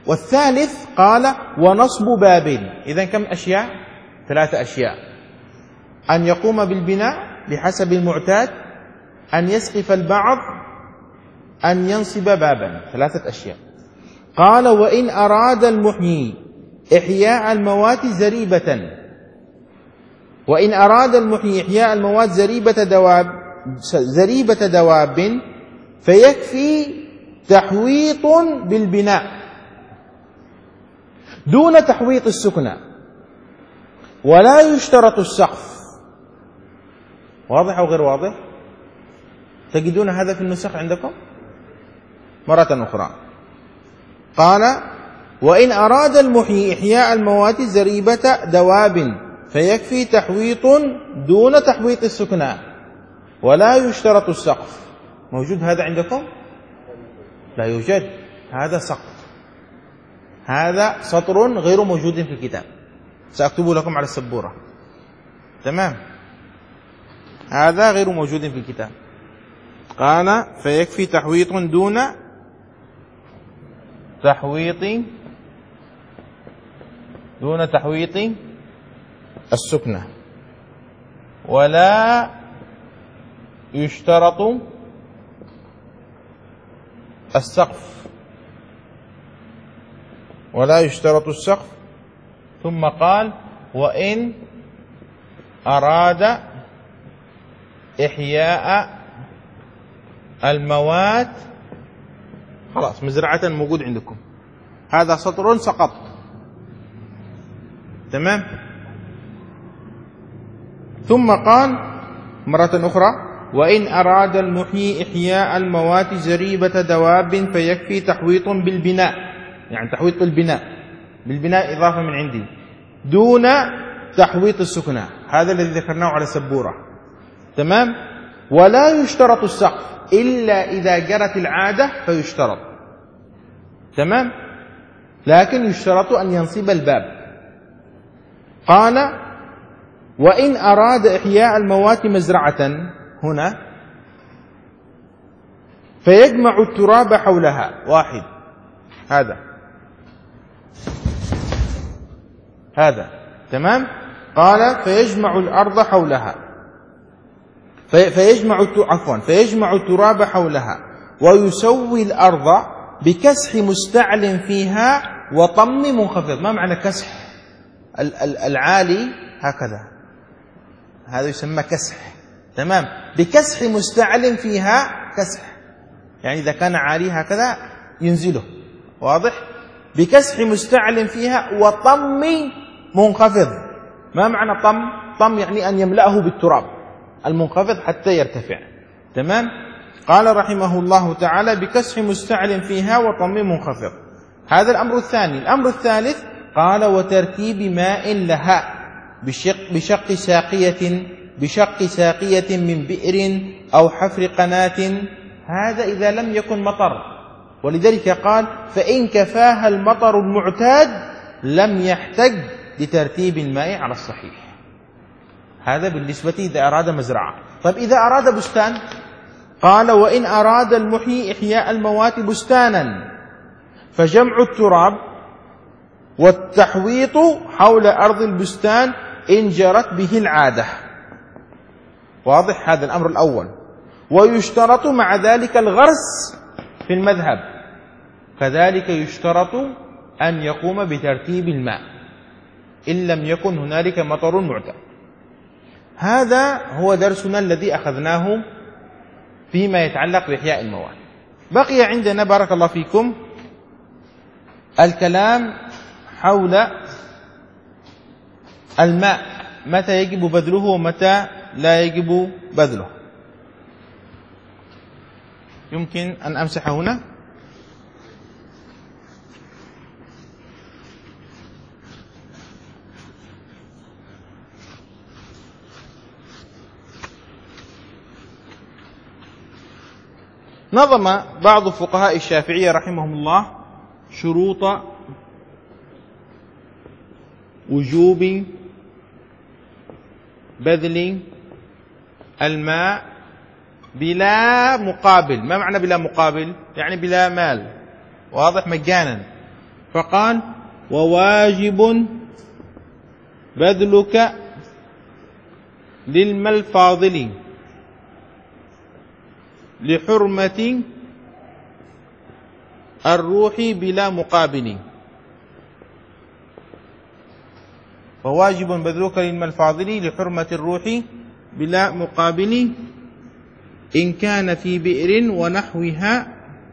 والثالث قال ونصب باب. إذن كم أشياء؟ ثلاثة أشياء: أن يقوم بالبناء بحسب المعتاد، أن يسقف البعض، أن ينصب بابا. ثلاثة أشياء. قال وإن أراد المحيي إحياء الموات زريبة، وإن أراد المحيي إحياء الموات زريبة دواب زريبة دواب فيكفي تحويط بالبناء دون تحويط السكنى، ولا يشترط السقف. واضح أو غير واضح؟ تجدون هذا في النسخ عندكم مرة أخرى. قال وإن أراد المحيي إحياء الموات زريبة دواب فيكفي تحويط دون تحويط السكنى، ولا يشترط السقف. موجود هذا عندكم؟ لا يوجد. هذا سقط، هذا سطر غير موجود في الكتاب، سأكتبه لكم على السبورة. تمام؟ هذا غير موجود في الكتاب. قال فيكفي تحويط دون تحويط دون تحويط السكنى، ولا يشترط السقف ولا يشترط السقف ثم قال وإن أراد إحياء الموات. خلاص، مزرعة موجود عندكم، هذا سطر سقط. تمام. ثم قال مرة أخرى وإن أراد المحيي إحياء الموات زريبة دواب فيكفي تحويط بالبناء، يعني تحويط البناء بالبناء إضافة من عندي دون تحويط السكنى، هذا الذي ذكرناه على السبورة. تمام. ولا يشترط السقف إلا إذا جرت العادة فيشترط. تمام. لكن يشترط أن ينصب الباب. قال وإن أراد إحياء الموات مزرعة هنا فيجمع التراب حولها. واحد، هذا هذا تمام. قال فيجمع الأرض حولها في فيجمع عفوا فيجمع التراب حولها ويسوي الأرض بكسح مستعل فيها وطم منخفض. ما معنى كسح؟ العالي هكذا، هذا يسمى كسح. تمام. بكسح مستعل فيها، كسح يعني إذا كان عالي هكذا ينزله. واضح؟ بكسح مستعل فيها وطم منخفض. ما معنى طم؟ طم يعني أن يملأه بالتراب المنخفض حتى يرتفع. تمام. قال رحمه الله تعالى بكسح مستعل فيها وطم منخفض. هذا الأمر الثاني. الأمر الثالث قال وترتيب ماء لها بشق, بشق ساقية بشق ساقية من بئر أو حفر قناة، هذا إذا لم يكن مطر. ولذلك قال فإن كفاها المطر المعتاد لم يحتج لترتيب الماء على الصحيح. هذا بالنسبة إذا أراد مزرعة. طيب إذا أراد بستان، قال وإن أراد المحيي إحياء الموات بستانا فجمع التراب والتحويط حول أرض البستان إن جرت به العادة. واضح؟ هذا الأمر الأول. ويشترط مع ذلك الغرس في المذهب، كذلك يشترط أن يقوم بترتيب الماء إن لم يكن هنالك مطر معتاد. هذا هو درسنا الذي أخذناه فيما يتعلق بإحياء الموات. بقي عندنا بارك الله فيكم الكلام حول الماء، متى يجب بذله ومتى لا يجب بذله. يمكن أن أمسح هنا. نظم بعض فقهاء الشافعية رحمهم الله شروط وجوب بذل الماء بلا مقابل. ما معنى بلا مقابل؟ يعني بلا مال. واضح؟ مجانا. فقال وواجب بذلك للماء الفاضل لحرمة الروح بلا مقابل. وواجب بذلك للماء الفاضل لحرمة الروح بلا مقابل إن كان في بئر ونحوها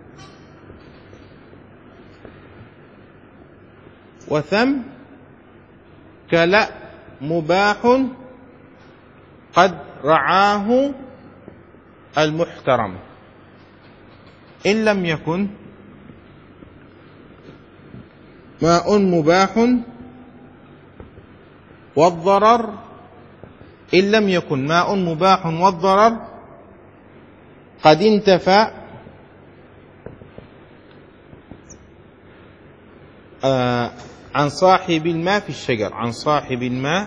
وثم كلا مباح قد رعاه المحترم إن لم يكن ماء مباح والضرر إن لم يكن ماء مباح والضرر قد انتفى آه عن صاحب الماء في الشجر عن صاحب الماء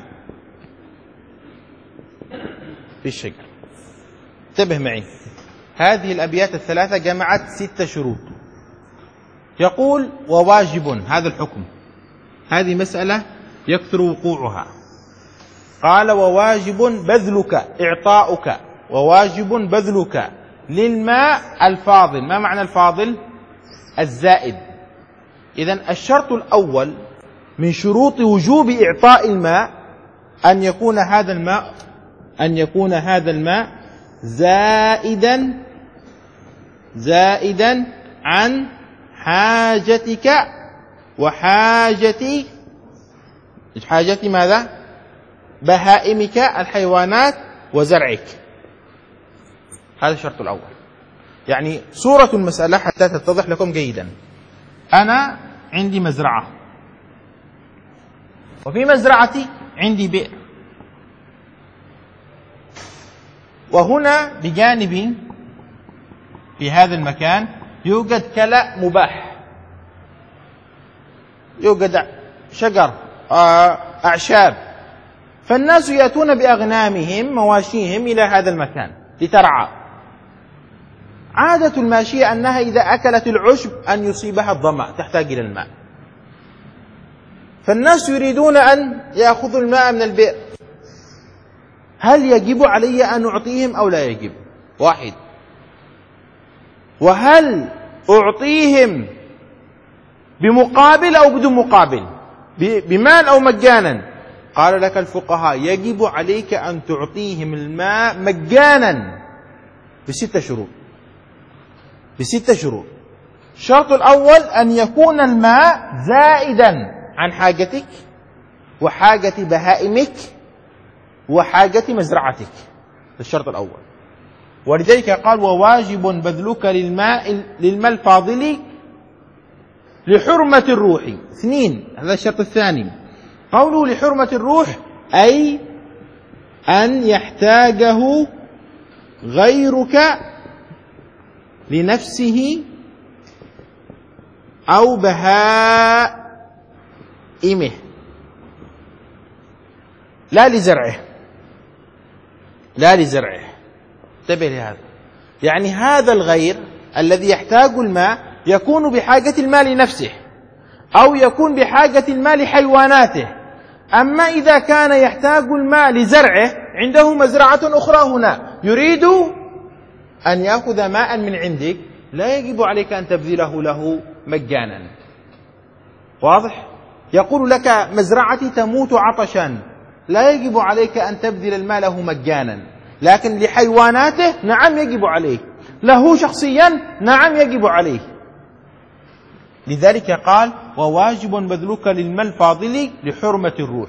في الشجر. انتبه معي، هذه الأبيات الثلاثة جمعت ست شروط. يقول وواجب، هذا الحكم، هذه مسألة يكثر وقوعها. قال وواجب بذلك، إعطاؤك، وواجب بذلك للماء الفاضل. ما معنى الفاضل؟ الزائد. إذن الشرط الأول من شروط وجوب إعطاء الماء أن يكون هذا الماء أن يكون هذا الماء زائدا زائدا عن حاجتك وحاجة حاجة ماذا؟ بهائمك الحيوانات وزرعك. هذا الشرط الأول. يعني صورة المسألة حتى تتضح لكم جيدا. أنا عندي مزرعة، وفي مزرعتي عندي بئر، وهنا بجانب في هذا المكان يوجد كلأ مباح، يوجد شجر، أعشاب، فالناس يأتون بأغنامهم مواشيهم إلى هذا المكان لترعى. عادة الماشية أنها إذا أكلت العشب أن يصيبها الظمأ، تحتاج إلى الماء، فالناس يريدون أن يأخذوا الماء من البئر. هل يجب علي أن أعطيهم أو لا يجب؟ واحد. وهل أعطيهم بمقابل أو بدون مقابل، بمال أو مجانا؟ قال لك الفقهاء يجب عليك أن تعطيهم الماء مجانا بستة شروط. بستة شروط. الشرط الأول أن يكون الماء زائدا عن حاجتك وحاجة بهائمك وحاجة مزرعتك. الشرط الأول. ولذلك قال وواجب بذلك للماء للماء الفاضل لحرمة الروح. اثنين، هذا الشرط الثاني. قوله لحرمة الروح أي أن يحتاجه غيرك لنفسه أو بهائمه لا لزرعه، لا لزرعه. انتبه لهذا. يعني هذا الغير الذي يحتاج الماء يكون بحاجة الماء لنفسه أو يكون بحاجة الماء لحيواناته. أما إذا كان يحتاج الماء لزرعه، عنده مزرعة أخرى هنا، يريد أن يأخذ ماء من عندك، لا يجب عليك أن تبذله له مجانا. واضح؟ يقول لك مزرعتي تموت عطشا، لا يجب عليك أن تبذل الماء له مجانا، لكن لحيواناته نعم يجب عليه، له شخصيا نعم يجب عليه. لذلك قال وواجب بذلك للماء الفاضل لحرمة الروح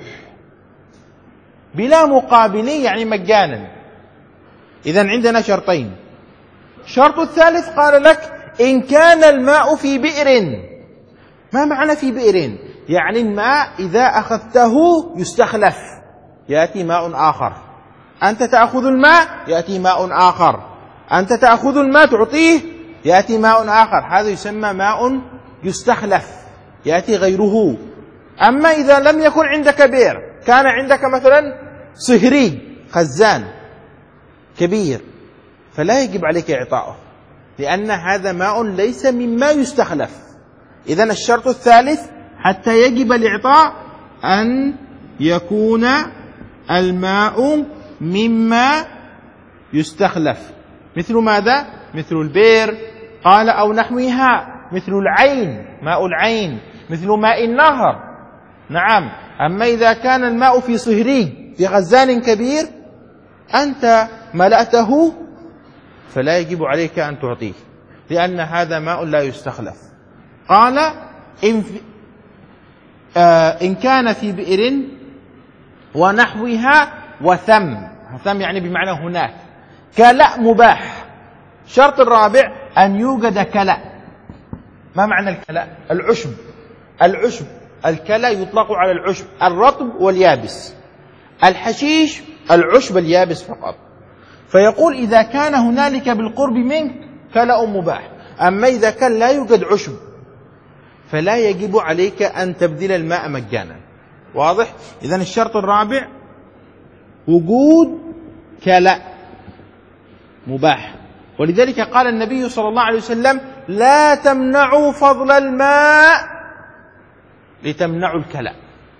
بلا مقابل، يعني مجانا. إذن عندنا شرطين. الشرط الثالث قال لك إن كان الماء في بئر. ما معنى في بئر؟ يعني الماء إذا أخذته يستخلف، يأتي ماء آخر. أنت تأخذ الماء يأتي ماء آخر، أنت تأخذ الماء تعطيه يأتي ماء آخر. هذا يسمى ماء يستخلف، يأتي غيره. أما إذا لم يكن عندك بئر، كان عندك مثلا صهري، خزان كبير، فلا يجب عليك إعطاؤه، لأن هذا ماء ليس مما يستخلف. إذن الشرط الثالث حتى يجب الإعطاء أن يكون الماء مما يستخلف. مثل ماذا؟ مثل البئر قال أو نحوها، مثل العين ماء العين، مثل ماء النهر. نعم. أما إذا كان الماء في صهريج في خزان كبير أنت ملأته فلا يجب عليك أن تعطيه، لأن هذا ماء لا يستخلف. قال إن, في آه إن كان في بئر ونحوها وثم، ثم يعني بمعنى هناك، كلأ مباح. الشرط الرابع أن يوجد كلأ. ما معنى الكلأ؟ العشب. العشب الكلأ يطلق على العشب الرطب واليابس. الحشيش العشب اليابس فقط. فيقول إذا كان هنالك بالقرب منك كلأ مباح. أما إذا كان لا يوجد عشب فلا يجب عليك أن تبذل الماء مجانا. واضح؟ إذن الشرط الرابع وجود كلأ مباح. ولذلك قال النبي صلى الله عليه وسلم لا تمنعوا فضل الماء لتمنعوا الكلأ.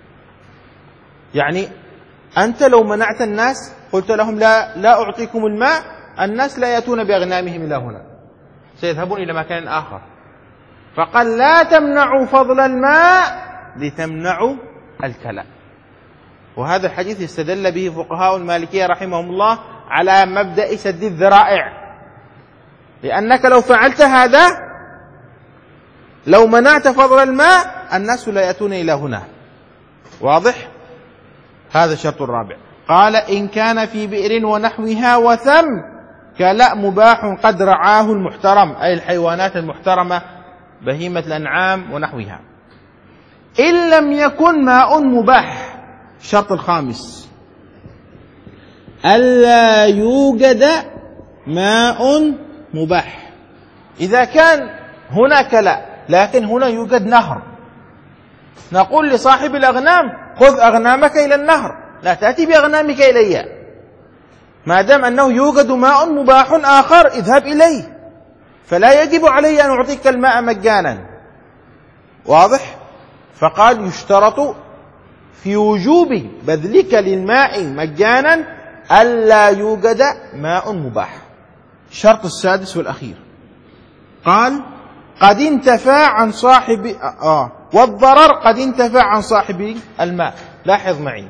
يعني أنت لو منعت الناس قلت لهم لا, لا أعطيكم الماء، الناس لا يأتون بأغنامهم إلى هنا، سيذهبون إلى مكان آخر. فقال لا تمنعوا فضل الماء لتمنعوا الكلأ. وهذا الحديث استدل به فقهاء المالكية رحمهم الله على مبدأ سد الذرائع، لأنك لو فعلت هذا، لو منعت فضل الماء، الناس لا يأتون إلى هنا. واضح؟ هذا الشرط الرابع. قال إن كان في بئر ونحوها وثم كلأ مباح قد رعاه المحترم، أي الحيوانات المحترمة بهيمة الأنعام ونحوها، إن لم يكن ماء مباح. الشرط الخامس ألا يوجد ماء مباح. إذا كان هنا كلأ لكن هنا يوجد نهر، نقول لصاحب الأغنام خذ أغنامك إلى النهر، لا تأتي بأغنامك إلي، ما دام أنه يوجد ماء مباح آخر اذهب إليه، فلا يجب علي أن أعطيك الماء مجانا. واضح؟ فقال يشترط في وجوب بذلك للماء مجانا ألا يوجد ماء مباح. الشرط السادس والأخير قال قد انتفى عن صاحب آه والضرر قد انتفى عن صاحب الماء. لاحظ معي،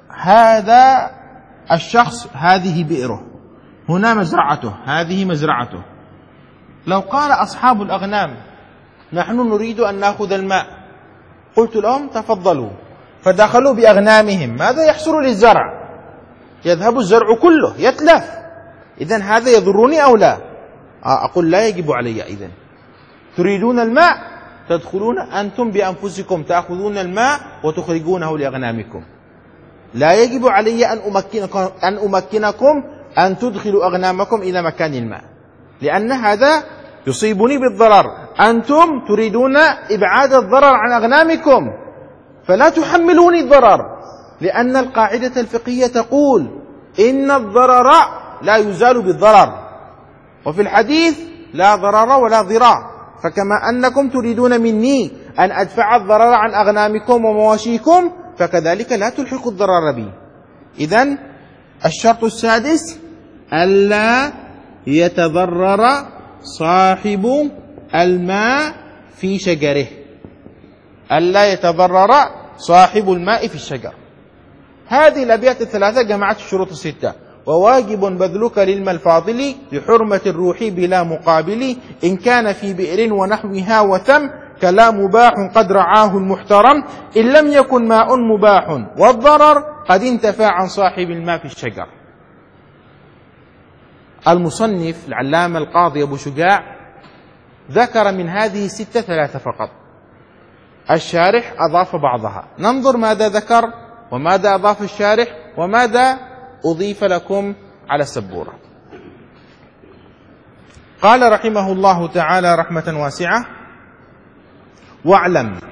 هذا الشخص هذه بئره، هنا مزرعته، هذه مزرعته. لو قال أصحاب الأغنام نحن نريد أن نأخذ الماء، قلت لهم تفضلوا، فدخلوا بأغنامهم، ماذا يحصل للزرع؟ يذهب الزرع كله يتلف. إذن هذا يضرني أو لا؟ أقول لا يجب علي. إذن تريدون الماء تدخلون أنتم بأنفسكم تأخذون الماء وتخرجونه لأغنامكم، لا يجب علي أن أمكنكم أن, أمكنكم أن تدخلوا أغنامكم إلى مكان الماء، لأن هذا يصيبني بالضرر. أنتم تريدون إبعاد الضرر عن أغنامكم فلا تحملوني الضرر، لأن القاعدة الفقهية تقول إن الضرر لا يزال بالضرر، وفي الحديث لا ضرر ولا ضرار. فكما أنكم تريدون مني أن أدفع الضرر عن أغنامكم ومواشيكم فكذلك لا تلحقوا الضرر بي. إذن الشرط السادس ألا يتضرر صاحب الماء في شجره، ألا يتضرر صاحب الماء في الشجر. هذه الأبيات الثلاثة جمعت الشروط الستة. وواجب بذلك للماء الفاضل لحرمة الروح بلا مقابل، إن كان في بئر ونحوها وثم كلا مباح قد رعاه المحترم، إن لم يكن ماء مباح والضرر قد انتفى عن صاحب الماء في الشجر. المصنف العلامة القاضي أبو شجاع ذكر من هذه الستة ثلاثة فقط، الشارح أضاف بعضها. ننظر ماذا ذكر وماذا أضاف الشارح وماذا أضيف لكم على السبورة. قال رحمه الله تعالى رحمة واسعة: واعلم.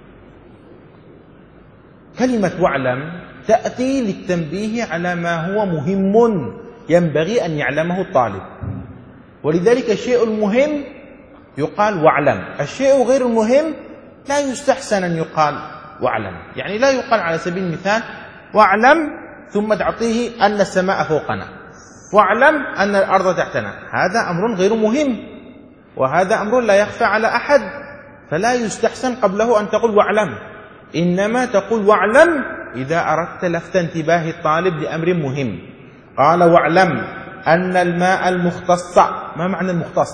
كلمة واعلم تأتي للتنبيه على ما هو مهم ينبغي أن يعلمه الطالب، ولذلك الشيء المهم يقال واعلم، الشيء غير المهم لا يستحسن أن يقال واعلم، يعني لا يقال على سبيل المثال واعلم ثم تعطيه أن السماء فوقنا، واعلم أن الأرض تحتنا، هذا أمر غير مهم، وهذا أمر لا يخفى على أحد، فلا يستحسن قبله أن تقول واعلم، إنما تقول واعلم إذا أردت لفت انتباه الطالب لأمر مهم. قال واعلم أن الماء المختص. ما معنى المختص؟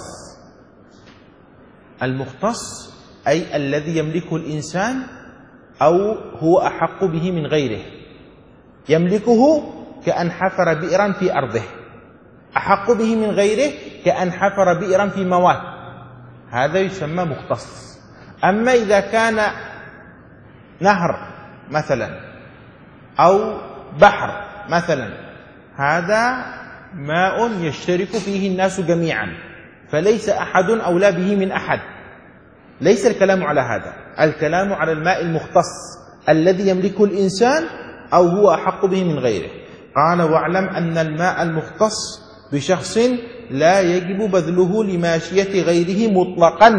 المختص أي الذي يملكه الإنسان أو هو أحق به من غيره، يملكه كأن حفر بئرا في أرضه، أحق به من غيره كأن حفر بئرا في موات، هذا يسمى مختص. أما إذا كان نهر مثلا أو بحر مثلا، هذا ماء يشترك فيه الناس جميعا، فليس أحد أولى به من أحد، ليس الكلام على هذا، الكلام على الماء المختص الذي يملكه الإنسان أو هو أحق به من غيره. قال واعلم أن الماء المختص بشخص لا يجب بذله لماشية غيره مطلقا،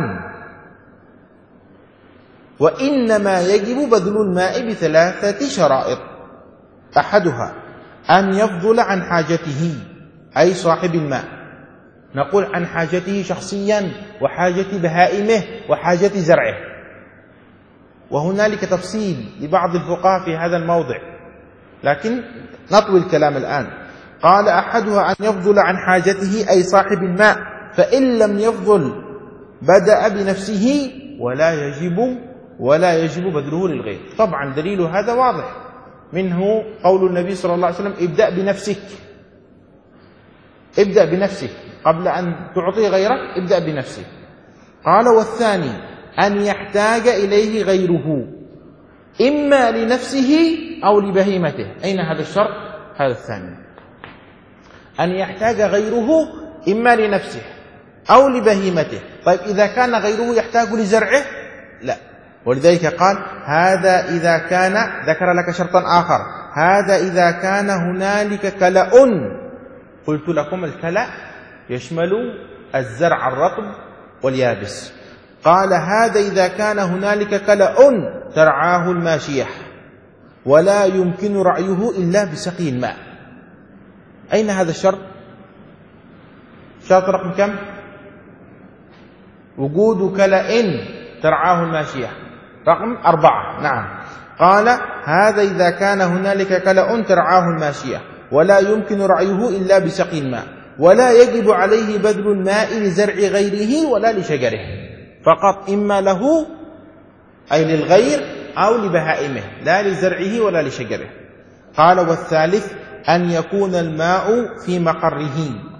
وإنما يجب بذل الماء بثلاثة شرائط: أحدها أن يفضل عن حاجته، أي صاحب الماء، نقول عن حاجته شخصيا وحاجة بهائمه وحاجة زرعه، وهنالك تفصيل لبعض الفقهاء في هذا الموضع، لكن نطوي الكلام الآن. قال أحدها أن يفضل عن حاجته أي صاحب الماء، فإن لم يفضل بدأ بنفسه ولا يجب ولا يجب بذله للغير. طبعا دليل هذا واضح، منه قول النبي صلى الله عليه وسلم: ابدأ بنفسك، ابدأ بنفسك قبل أن تعطي غيرك، ابدأ بنفسك. قال والثاني أن يحتاج إليه غيره، إما لنفسه أو لبهيمته. أين هذا الشرط؟ هذا الثاني، أن يحتاج غيره إما لنفسه أو لبهيمته. طيب إذا كان غيره يحتاج لزرعه لا، ولذلك قال هذا إذا كان، ذكر لك شرطا آخر، هذا إذا كان هنالك كلأ. قلت لكم الكلأ يشمل الزرع الرطب واليابس. قال هذا إذا كان هنالك كلأ ترعاه الماشية ولا يمكن رعيه إلا بسقي الماء. أين هذا الشرط؟ شرط رقم كم؟ وجود كلأ ترعاه الماشية، رقم أربعة. نعم، قال هذا إذا كان هنالك كلأ ترعاه الماشية ولا يمكن رعيه إلا بسقي الماء، ولا يجب عليه بذل الماء لزرع غيره ولا لشجره، فقط إما له أي للغير أو لبهائمه، لا لزرعه ولا لشجره. قال والثالث أن يكون الماء في مقره،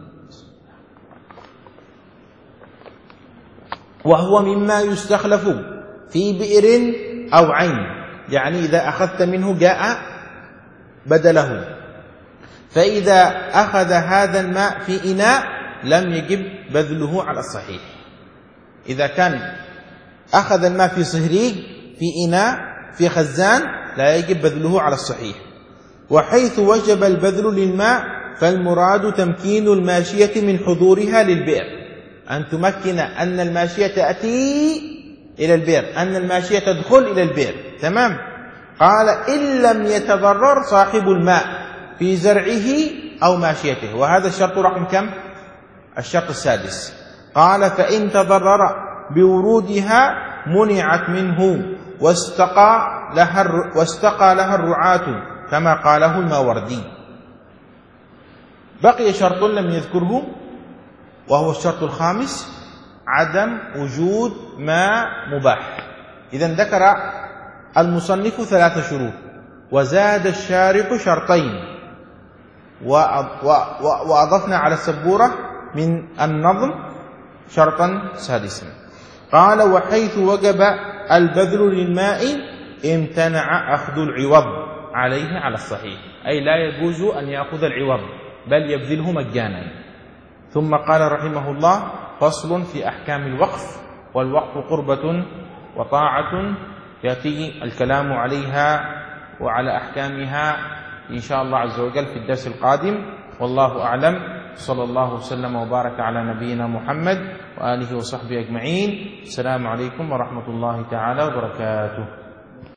وهو مما يستخلف في بئر أو عين، يعني إذا أخذت منه جاء بدله، فإذا أخذ هذا الماء في إناء لم يجب بذله على الصحيح. إذا كان أخذ الماء في صهريج في إناء في خزان لا يجب بذله على الصحيح. وحيث وجب البذل للماء فالمراد تمكين الماشية من حضورها للبئر، أن تمكن أن الماشية تأتي إلى البئر، أن الماشية تدخل إلى البئر، تمام. قال إن لم يتضرر صاحب الماء في زرعه أو ماشيته، وهذا الشرط رقم كم؟ الشرط السادس. قال فإن تضرر بورودها منعت منه واستقى لها واستقى لها الرعاة كما قاله الماوردي. بقي شرط لم يذكره وهو الشرط الخامس، عدم وجود ماء مباح. إذن ذكر المصنف ثلاث شروط، وزاد الشارح شرطين، وأضفنا على السبورة من النظم شرطا سادسا. قال وحيث وجب البذل للماء امتنع أخذ العوض عليه على الصحيح، أي لا يجوز أن يأخذ العوض بل يبذله مجانا. ثم قال رحمه الله فصل في أحكام الوقف. والوقف قربة وطاعة يأتي الكلام عليها وعلى أحكامها إن شاء الله عز وجل في الدرس القادم. والله أعلم، صلى الله وسلم وبارك على نبينا محمد وآله وصحبه أجمعين. السلام عليكم ورحمة الله تعالى وبركاته.